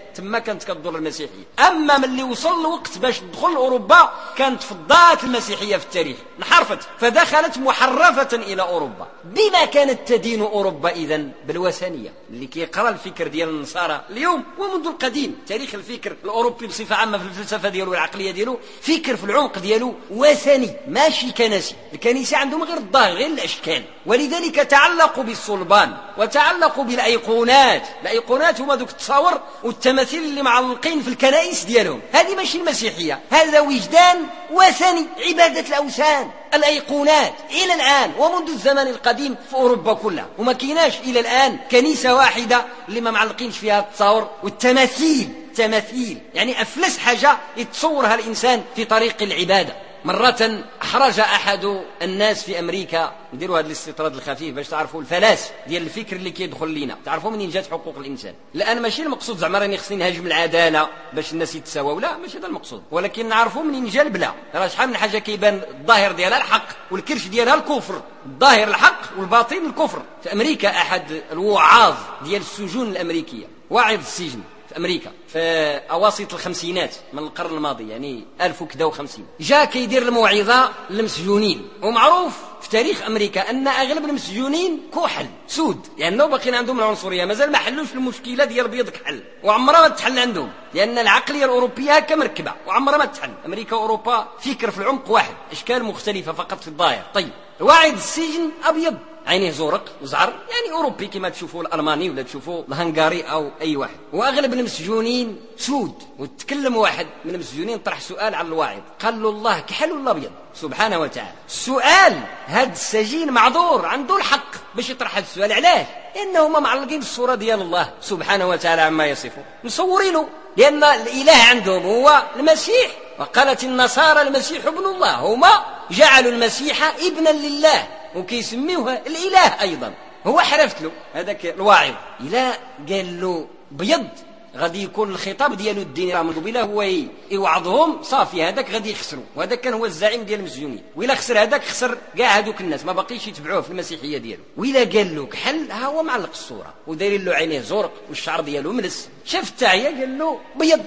تما كانت كتدور المسيحية. أما من اللي وصل الوقت باش تدخل أوروبا كانت فضات المسيحية في التاريخ، انحرفت فدخلت محرفة إلى أوروبا. بما كانت تدين أوروبا إذن؟ بالوثنية. اللي كيقرأ الفكر ديال النصارى اليوم ومنذ القديم، تاريخ الفكر الأوروبي بصفة عامة في الفلسفة ديالو والعقلية ديالو، فكر في العمق ديالو وثني ماشي كنسي. الكنيسة عندهم غير الظاهر، غير الأشكال، ولذلك تعلقوا بالصلبان وتعلقوا بالأيقونات. الأيقونات هما دوك التصاور والتماثيل اللي معلقين في الكنائس ديالهم. هذه ماشي المسيحية، هذا وجدان وثني، عبادة الأوثان. الأيقونات إلى الآن ومنذ الزمن القديم في أوروبا كلها، وما كيناش إلى الآن كنيسة واحدة اللي ما معلقينش فيها التصاور والتماثيل. تماثيل يعني أفلس حاجة يتصورها الإنسان في طريق العبادة. مرة أحرج أحد الناس في أمريكا، نديروا هذا الاستطراد الخفيف باش تعرفوا الفلاس ديال الفكر اللي كيدخل لينا، تعرفوا منين جات حقوق الإنسان. الآن ماشي المقصود زعما راني خصني نهاجم العدالة باش الناس يتساواو، لا ماشي هذا المقصود، ولكن نعرفوا منين جا البلا. راه شحال من حاجة كيبان الظاهر ديالها الحق والكرش ديالها الكفر، الظاهر الحق والباطن الكفر. في أمريكا أحد الوعاظ ديال السجون الأمريكية، واعظ السجن في أمريكا في أواسط الخمسينات من القرن الماضي، يعني 1000 وكذا وخمسين، جاء كيدير الموعظة للمسجونين. ومعروف في تاريخ أمريكا أن أغلب المسجونين كحل سود، لأنه يعني باقين عندهم العنصرية، مازال ما حلوش المشكلة ديال بيض كحل، وعمرها ما تحل عندهم، لأن العقلية الأوروبية هكا مركبة وعمرها ما تحل. أمريكا وأوروبا فكر في العمق واحد، أشكال مختلفة فقط في الظاهر. طيب واعظ السجن أبيض، عينيه زورق وزعر، يعني أوروبي كما تشوفوا الألماني ولا تشوفوا الهنغاري أو أي واحد. وأغلب المسجونين سود. وتكلم واحد من المسجونين طرح سؤال على الواعظ، قال له الله كحل ولا أبيض سبحانه وتعالى. السؤال هذا السجين معذور، عنده الحق باش يطرح هذا السؤال. علاش؟ لأنه ما معلقين الصورة ديال الله سبحانه وتعالى عما يصفه، مصورينه، لأن الإله عندهم هو المسيح. وقالت النصارى المسيح ابن الله، هما جعلوا المسيح ابنا لله وكيسميوه الإله أيضا. هو حرفت له هذاك الواعظ، إلا قال له بيض غادي يكون الخطاب ديالو الديني من قبيله هو يوعظهم صافي، هذاك غادي يخسروا، وهذا كان هو الزعيم ديال المسجونين. وإلا خسر هذاك خسر كاع هذوك الناس، ما باقيش يتبعوه في المسيحية ديالو. وإلا قال له كحل، ها هو معلق الصورة وداير له عينيه زرق والشعر ديالو ملس، شاف التعية قال له بيض.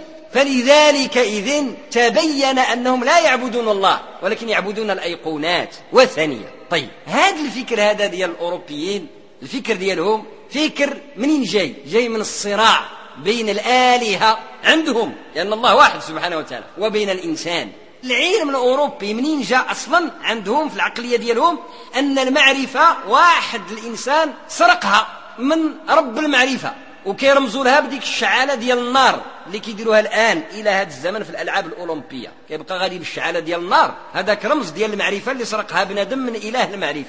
فلذلك إذن تبين أنهم لا يعبدون الله ولكن يعبدون الأيقونات وثنية. طيب هذا الفكر هذا ديال الأوروبيين، الفكر ديالهم فكر منين جاي؟ جاي من الصراع بين الآلهة عندهم، لأن الله واحد سبحانه وتعالى، وبين الإنسان. العلم الأوروبي منين جاء أصلا عندهم في العقلية ديالهم؟ أن المعرفة واحد الإنسان سرقها من رب المعرفة، وكيرمزوا لها بديك الشعالة ديال النار اللي كيديروها الآن إلى هذا الزمن في الألعاب الأولمبية، كيبقى غادي بالشعالة ديال النار، هذاك رمز ديال المعرفة اللي سرقها بنادم من إله المعرفة.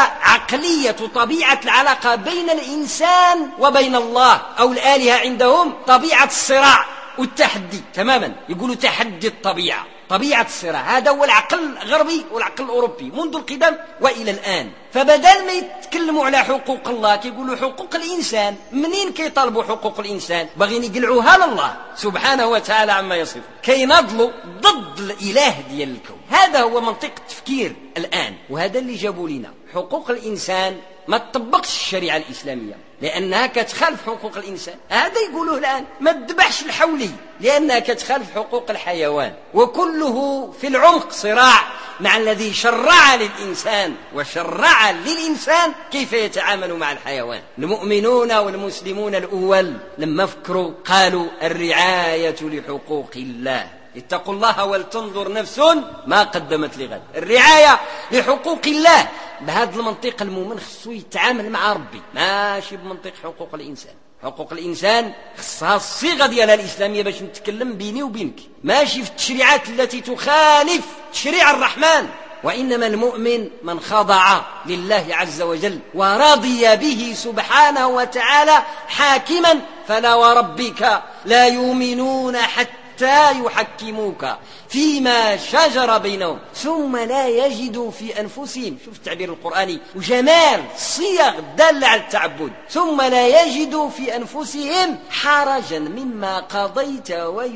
فعقلية طبيعة العلاقة بين الإنسان وبين الله أو الآلهة عندهم طبيعة الصراع والتحدي تماما، يقولوا تحدي الطبيعة، طبيعة الصراع. هذا هو العقل الغربي والعقل الأوروبي منذ القدم وإلى الآن. فبدل ما يتكلموا على حقوق الله كيقولوا حقوق الإنسان. منين كيطالبوا حقوق الإنسان؟ باغيين يقلعوها لله سبحانه وتعالى عما يصف، كيناضلوا ضد الإله ديال الكون. هذا هو منطق التفكير الآن، وهذا اللي جابوا لنا. حقوق الإنسان ما تطبقش الشريعة الإسلامية لأنها كتخالف حقوق الإنسان، هذا يقولوه الآن. ما تذبحش الحولي لأنها كتخالف حقوق الحيوان. وكله في العمق صراع مع الذي شرع للإنسان وشرع للإنسان كيف يتعامل مع الحيوان. المؤمنون والمسلمون الأول لما فكروا قالوا الرعاية لحقوق الله، اتقوا الله ولتنظر نفس ما قدمت لغد. الرعاية لحقوق الله. بهذا المنطق المؤمن خصو يتعامل مع ربي، ماشي بمنطق حقوق الإنسان. حقوق الإنسان خصها الصيغة ديالها الإسلامية باش نتكلم بيني وبينك، ماشي في التشريعات التي تخالف تشريع الرحمن. وإنما المؤمن من خضع لله عز وجل ورضي به سبحانه وتعالى حاكما. فلا وربك لا يؤمنون حتى يحكموك فيما شجر بينهم ثم لا يجدوا في أنفسهم، شوف التعبير القرآني وجمال الصيغ الدالة على التعبد، ثم لا يجدوا في أنفسهم حرجا مما قضيت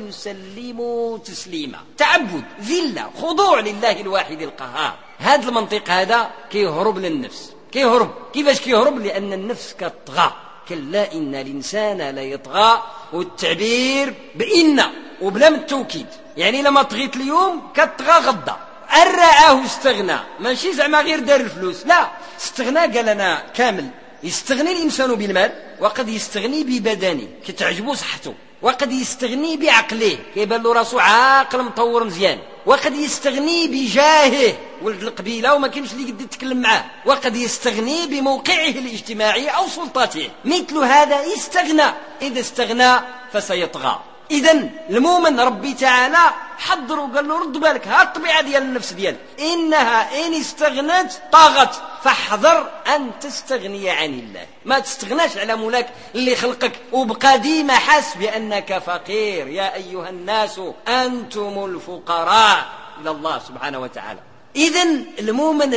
ويسلموا تسليما. تعبد، ذلة، خضوع لله الواحد القهار. هذا المنطق هذا كيهرب للنفس. كيهرب كيفاش كيهرب؟ لأن النفس كتطغى كلا إن الإنسان ليطغى، والتعبير بإن وبلا من التوكيد، يعني لما طغيت اليوم كتطغى غدا. أن رآه استغنى، ماشي زعما غير دار الفلوس، لا، استغنى قال أنا كامل. يستغني الإنسان بالمال، وقد يستغني ببدنه كتعجبه صحته، وقد يستغني بعقله كيبان له راسو عاقل مطور مزيان، وقد يستغني بجاهه ولد القبيله وما كاينش اللي يقدر يتكلم معاه، وقد يستغني بموقعه الاجتماعي او سلطته. مثل هذا يستغنى، اذا استغنى فسيطغى. اذا المؤمن ربي تعالى حضر وقال له رد بالك، ها الطبيعه ديال النفس ديالك انها ان استغنت طاغت، فاحذر ان تستغني عن الله، ما تستغناش على مولاك اللي خلقك وبقى ديما حاس بانك فقير. يا ايها الناس انتم الفقراء الى الله سبحانه وتعالى. اذا المؤمن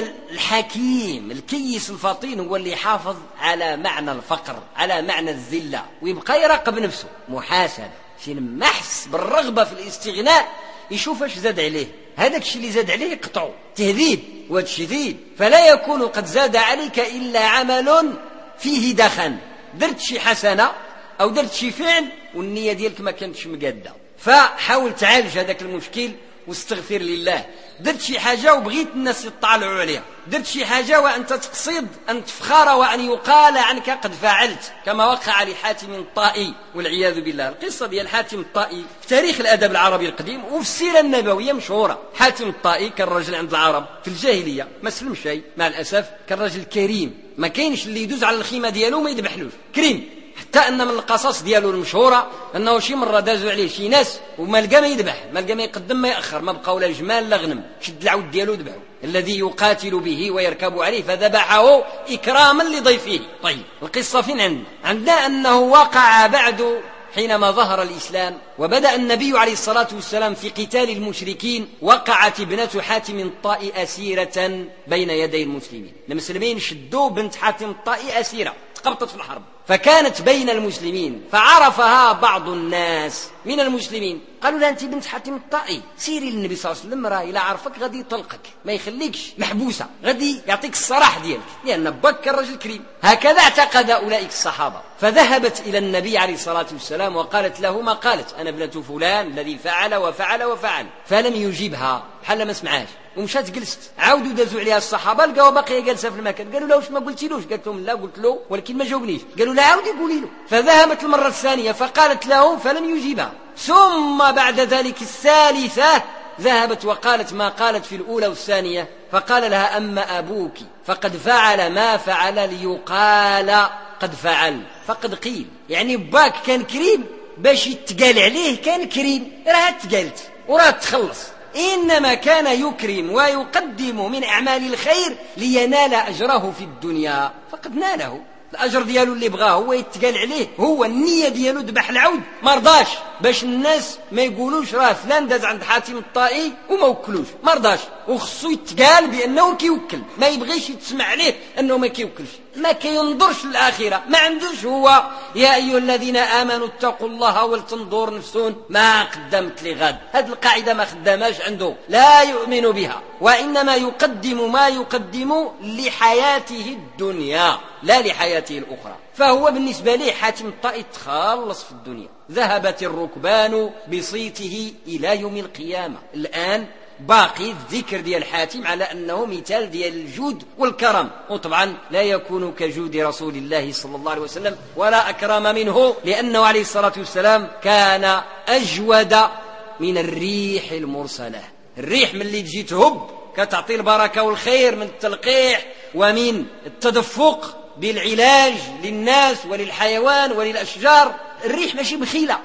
الحكيم الكيس الفطين هو اللي يحافظ على معنى الفقر، على معنى الذله، ويبقى يراقب نفسه محاسبه، فين ما حس بالرغبه في الاستغناء يشوف اش زاد عليه، هذاك الشيء اللي زاد عليه يقطعه، تهذيب، وهذا الشيء ذيب. فلا يكون قد زاد عليك الا عمل فيه دخن، درت شي حسنه او درت شي فعل والنيه ديالك ما كانتش مقاده، فحاول تعالج هذاك المشكل واستغفر لله. درت شي حاجه وبغيت الناس يطلعوا عليها، درت شي حاجه وانت تقصد ان تفخر وان يقال عنك قد فعلت، كما وقع لحاتم الطائي والعياذ بالله. القصه ديال حاتم الطائي في تاريخ الادب العربي القديم وفي السيره النبويه مشهوره. حاتم الطائي كان رجل عند العرب في الجاهليه، ما سلم شيء مع الاسف، كان رجل كريم، ما كاينش اللي يدوز على الخيمه ديالو ما يذبحلوش، كريم. حتى ان من القصص ديالو المشهوره انه شي مره دازوا عليه شي ناس وما لقى ما يذبح، ما لقى ما يقدم ما ياخر، ما بقاو لا جمال لا غنم، شد العود ديالو ذبحه الذي يقاتل به ويركب عليه فذبحه اكراما لضيفه. طيب القصه فين عندنا انه وقع بعد حينما ظهر الإسلام وبدأ النبي عليه الصلاة والسلام في قتال المشركين، وقعت ابنة حاتم الطائي أسيرة بين يدي المسلمين. المسلمين شدوا بنت حاتم الطائي أسيرة، تقبطت في الحرب، فكانت بين المسلمين، فعرفها بعض الناس من المسلمين، قالوا لها أنت بنت حاتم الطائي، سيري للنبي صلى الله عليه وسلم، راه إلا عرفك غادي يطلقك، ما يخليكش محبوسة، غادي يعطيك الصراح ديالك، لأن باك كان رجل كريم. هكذا اعتقد أولئك الصحابة، فذهبت إلى النبي عليه الصلاة والسلام وقالت له ما قالت، أنا ابنة فلان الذي فعل وفعل وفعل، فلم يجيبها بحال ما سمعاش، ومشات جلست. عاودوا دازوا عليها الصحابه لقاوها باقيه جالسه في المكان، قالوا له واش ما قلتيلوش؟ قالت لهم لا قلت له ولكن ما جاوبنيش. قالوا لا عاودي قولي له. فذهبت المره الثانيه فقالت له فلم يجيبها، ثم بعد ذلك الثالثه ذهبت وقالت ما قالت في الاولى والثانيه، فقال لها اما ابوك فقد فعل ما فعل ليقال قد فعل فقد قيل، يعني باك كان كريم باش يتقال عليه كان كريم، راه تقالت وراه تخلص، إنما كان يكرم ويقدم من أعمال الخير لينال أجره في الدنيا فقد ناله. الأجر ديالو اللي بغاه هو يتقال عليه، هو النية ديالو ذبح العود ما رضاش باش الناس ما يقولوش راه فلان داز عند حاتم الطائي وما وكلوش، ما رضاش، وخصو يتقال بأنه كيوكل، ما يبغيش يتسمع عليه أنه ما كيوكلش، ما كينظرش للآخرة، ما عندوش هو يا أيها الذين آمنوا اتقوا الله ولتنظر نفس ما قدمت لغد. هذه القاعدة ما خداماش عنده، لا يؤمن بها، وإنما يقدم ما يقدم لحياته الدنيا لا لحياته الأخرى. فهو بالنسبة لي حاتم الطائي تخلص في الدنيا، ذهبت الركبان بصيته إلى يوم القيامة. الآن باقي الذكر ديال حاتم على أنه مثال ديال الجود والكرم، وطبعا لا يكون كجود رسول الله صلى الله عليه وسلم ولا أكرم منه، لأنه عليه الصلاة والسلام كان أجود من الريح المرسلة. الريح من اللي تجي تهب كتعطي البركة والخير من التلقيح ومن التدفق بالعلاج للناس وللحيوان وللأشجار. الريح ماشي بخيلة،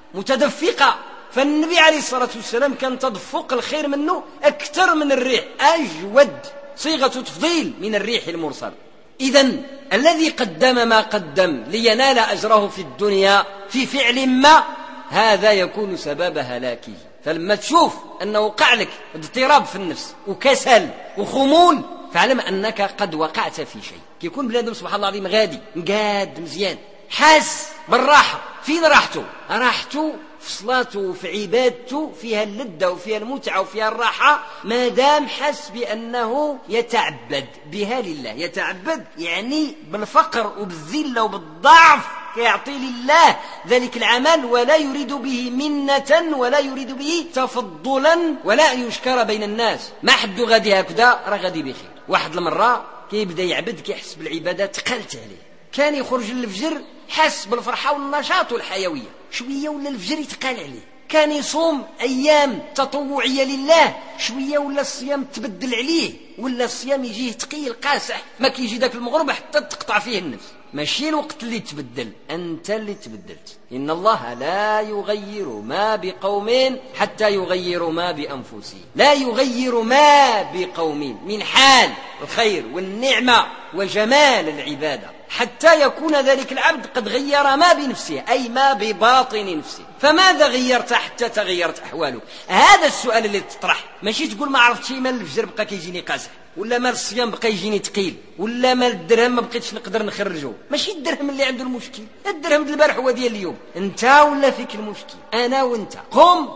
متدفقة، فالنبي عليه الصلاة والسلام كان تدفق الخير منه أكثر من الريح، أجود، صيغة تفضيل من الريح المرسل. إذن الذي قدم ما قدم لينال أجره في الدنيا في فعل ما، هذا يكون سبب هلاكه. فلما تشوف أنه وقع لك اضطراب في النفس وكسل وخمول، فاعلم أنك قد وقعت في شيء. كيكون بلادم سبحان الله العظيم غادي مقاد مزيان، حاس بالراحة. فين راحته في صلاته وفي عبادته، فيها اللذة وفيها المتعة وفيها الراحة، ما دام حس بأنه يتعبد بها لله. يتعبد يعني بالفقر وبالذلة وبالضعف كيعطي لله ذلك العمل، ولا يريد به منة ولا يريد به تفضلا ولا يشكر بين الناس. ما حد غادي هكذا راه غادي بخير. واحد المرة كيبدا يعبد كيحس بالعبادة تقلت عليه، كان يخرج للفجر حس بالفرحة والنشاط والحيوية، شوية ولا الفجر يتقال عليه. كان يصوم أيام تطوعية لله، شوية ولا الصيام تبدل عليه، ولا الصيام يجيه ثقيل قاسح، ما كيجي داك المغرب حتى تقطع فيه النفس. ماشي الوقت اللي تبدل، أنت اللي تبدلت. إن الله لا يغير ما بقوم حتى يغيروا ما بأنفسهم. لا يغير ما بقوم من حال الخير والنعمة وجمال العبادة حتى يكون ذلك العبد قد غير ما بنفسه، أي ما بباطن نفسه. فماذا غيرت حتى تغيرت أحواله؟ هذا السؤال اللي تطرح. ماشي تقول ما عرفت شيء، مال الفجر بقى كيجيني قاسح، ولا مال الصيام بقى يجيني ثقيل، ولا مال الدرهم ما بقيتش نقدر نخرجه. ماشي الدرهم اللي عنده المشكل، الدرهم ديال البارح هو ديال اليوم. انت ولا فيك المشكل؟ انا وانت. قم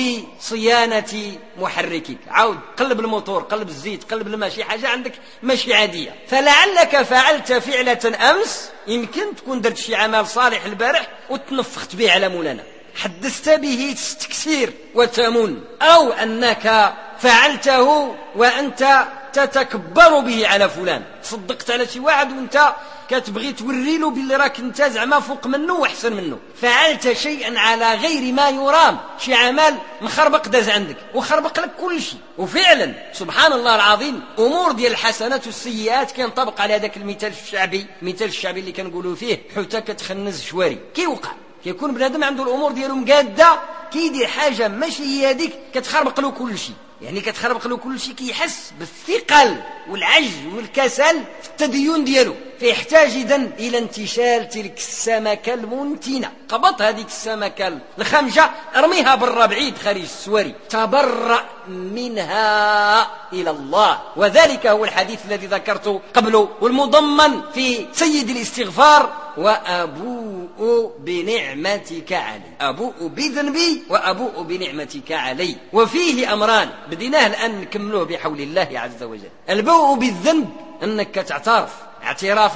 بصيانة محركك، عاود قلب الموتور، قلب الزيت، قلب الماء، شي حاجة عندك ماشي عادية. فلعلك فعلت فعلة أمس، يمكن تكون درت شي عمل صالح البارح وتنفخت به على مولانا، حدثت به تستكثير وتمن، أو أنك فعلته وأنت تتكبر به على فلان، تصدقت على شي واحد وانت كتبغي توري له باللي راك انت زعما فوق منه واحسن منه. فعلت شيئا على غير ما يرام، شي عمل مخربق داز عندك وخربق لك كل شيء. وفعلا سبحان الله العظيم، امور ديال الحسنات والسيئات كينطبق على هذاك المثال الشعبي اللي كنقولوا فيه حتى كتخنز شواري. كيوقع كيكون بنادم عنده الامور ديالو مقاده، كيدير حاجه ماشي هي هذيك كتخربق له كل شيء. يعني كتخربق له كل شيء، كيحس بالثقل والعجز والكسل في التدين ديالو، فيحتاج إذن إلى انتشال تلك السمكة المنتنة. قبط هذيك السمكة الخمجة، ارميها برا بعيد خارج السواري، تبرأ منها إلى الله. وذلك هو الحديث الذي ذكرته قبله والمضمن في سيد الاستغفار: وأبوء بنعمتك علي. أبوء بذنبي وأبوء بنعمتك علي. وفيه أمران بديناه الآن نكملوه بحول الله عز وجل. البوء بالذنب أنك تعترف اعتراف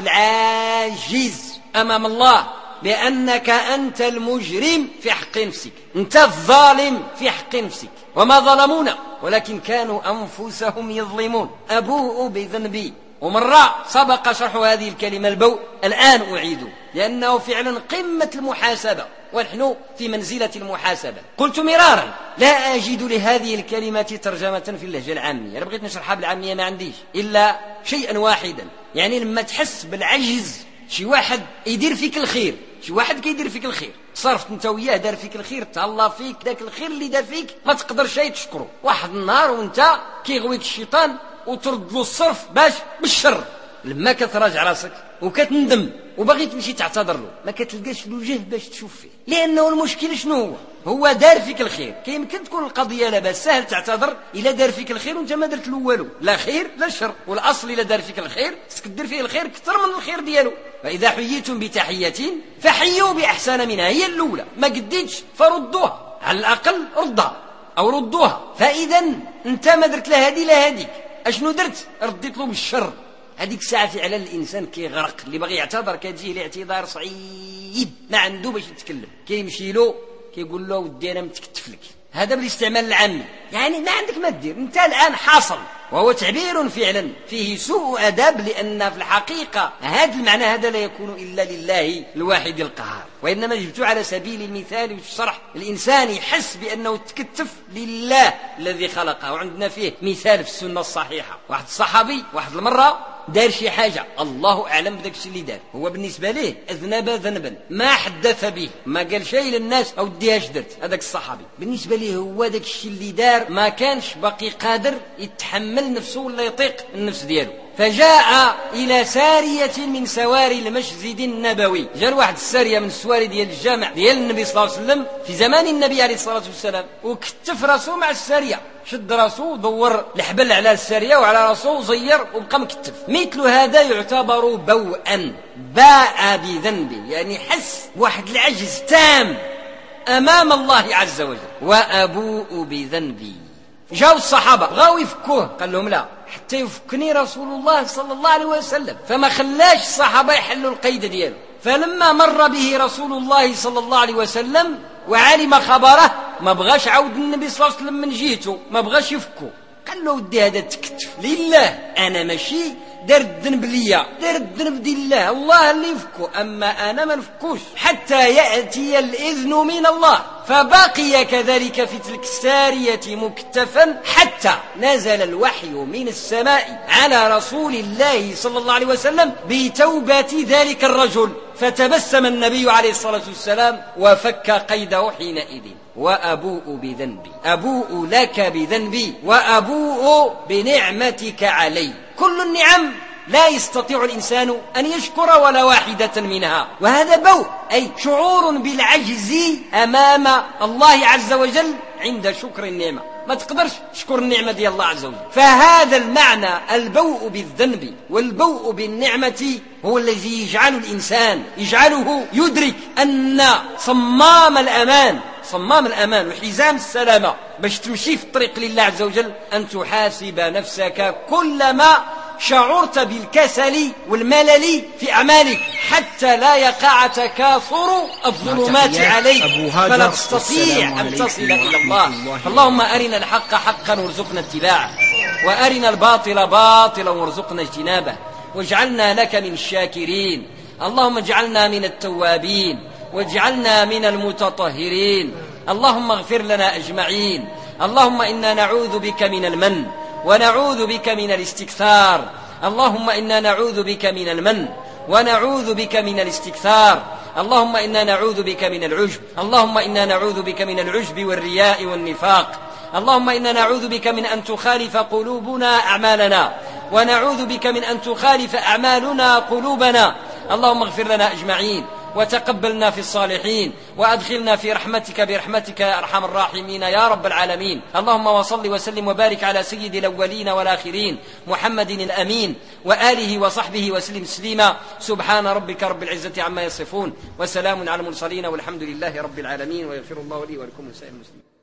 العاجز أمام الله بأنك أنت المجرم في حق نفسك، أنت الظالم في حق نفسك، وما ظلمونا ولكن كانوا أنفسهم يظلمون. أبوء بذنبي. ومرة سبق شرح هذه الكلمة البوء، الآن أعيده لأنه فعلا قمة المحاسبة، ونحن في منزلة المحاسبة. قلت مرارا لا أجد لهذه الكلمة ترجمة في اللهجة العامية. أنا بغيت نشرحها بالعامية ما عنديش إلا شيئا واحدا. يعني لما تحس بالعجز، شي واحد يدير فيك الخير، شي واحد كيدير فيك الخير، صرفت انت وياه دار فيك الخير، تهلا فيك، داك الخير اللي دار فيك ما تقدرش تشكره. واحد النهار وانت كيغويك الشيطان وترد له الصرف باش بالشر، لما كتراجع راسك وكتندم وباغي تمشي تعتذر له، ما كتلقاش الوجه باش تشوف فيه، لانه المشكل شنو هو دار فيك الخير. كيمكن تكون القضيه لاباس، سهل تعتذر الا دار فيك الخير وانت ما درت له والو، لا خير لا شر. والاصل الا دار فيك الخير تقدر فيه الخير اكثر من الخير ديالو. فاذا حييتم بتحيه فحيوا باحسن منها، هي الاولى، ما قديتش فردوها، على الاقل ردها او ردوها. فاذا انت ما درت لا هذه لا هذيك، اشنو درت؟ رديت له بالشر. هذيك الساعة فعلا الإنسان كيغرق، اللي باغي يعتذر كتجيه الاعتذار صعيب، ما عنده باش يتكلم، كيمشي له كيقول له ودي أنا متكتف لك. هذا بالاستعمال العامي، يعني ما عندك ما دير، انت الآن حاصل. وهو تعبير فعلا فيه سوء أدب، لأن في الحقيقة هذا المعنى هذا لا يكون إلا لله الواحد القهار، وإنما جبت على سبيل المثال والشرح. الإنسان يحس بأنه تكتف لله الذي خلقه. وعندنا فيه مثال في السنة الصحيحة، واحد الصحابي واحد المرة دار شي حاجة، الله أعلم بداك الشيء اللي دار، هو بالنسبة ليه أذنب ذنبا ما حدث به، ما قال شيء للناس أو دياش درت. هذاك الصحابي بالنسبة ليه هو داك الشيء اللي دار ما كانش باقي قادر يتحمل نفسه ولا يطيق النفس دياله، فجاء إلى سارية من سواري المسجد النبوي. جاء واحد السارية من السواري ديال الجامع ديال النبي صلى الله عليه وسلم في زمان النبي عليه الصلاة والسلام، وكتف راسه مع السارية، شد راسه ودور الحبل على السارية وعلى راسه وزير وبقى مكتف. مثل هذا يعتبر بوءا، باء بذنبه، يعني حس واحد العجز تام أمام الله عز وجل. وأبوء بذنبي. جاءوا الصحابة غاو يفكوه، قال لهم لا حتى يفكني رسول الله صلى الله عليه وسلم، فما خلاش الصحابة يحلوا القيد دياله. فلما مر به رسول الله صلى الله عليه وسلم وعلم خبره ما بغاش عود النبي صلى الله عليه وسلم من جهته، ما بغاش يفكو. قال له ودي هذا تكتف لله، أنا ماشي دار الذنب ليا، دار الذنب ديال الله، الله اللي يفكو، أما أنا ما نفكوش حتى يأتي الإذن من الله. فبقي كذلك في تلك السارية مكتفا حتى نزل الوحي من السماء على رسول الله صلى الله عليه وسلم بتوبة ذلك الرجل، فتبسم النبي عليه الصلاة والسلام وفك قيده حينئذ. وأبوء بذنبي، أبوء لك بذنبي وأبوء بنعمتك علي. كل النعم لا يستطيع الإنسان أن يشكر ولا واحدة منها، وهذا بوء، أي شعور بالعجز أمام الله عز وجل عند شكر النعمة. ما تقدرش تشكر النعمة دي الله عز وجل. فهذا المعنى البوء بالذنب والبوء بالنعمة هو الذي يجعل الإنسان يجعله يدرك أن صمام الأمان وحزام السلامة باش تمشي في الطريق لله عز وجل أن تحاسب نفسك كلما شعرت بالكسل والملل في أعمالك، حتى لا يقع تكاثر الظلمات عليك فلا تستطيع أن تصل إلى الله. اللهم أرنا الحق حقا وارزقنا اتباعه، وأرنا الباطل باطلا وارزقنا اجتنابه، واجعلنا لك من الشاكرين. اللهم اجعلنا من التوابين واجعلنا من المتطهرين. اللهم اغفر لنا أجمعين. اللهم إنا نعوذ بك من المن ونعوذ بك من الاستكثار. اللهم إنا نعوذ بك من المن ونعوذ بك من الاستكثار. اللهم إنا نعوذ بك من العجب. اللهم إنا نعوذ بك من العجب والرياء والنفاق. اللهم إنا نعوذ بك من أن تخالف قلوبنا أعمالنا، ونعوذ بك من أن تخالف أعمالنا قلوبنا. اللهم اغفر لنا أجمعين وتقبلنا في الصالحين، وأدخلنا في رحمتك برحمتك يا أرحم الراحمين يا رب العالمين. اللهم وصل وسلم وبارك على سيد الأولين والآخرين محمد الأمين وآله وصحبه وسلم تسليما. سبحان ربك رب العزة عما يصفون، وسلام على المرسلين، والحمد لله رب العالمين، ويغفر الله لي ولكم ولسائر المسلمين.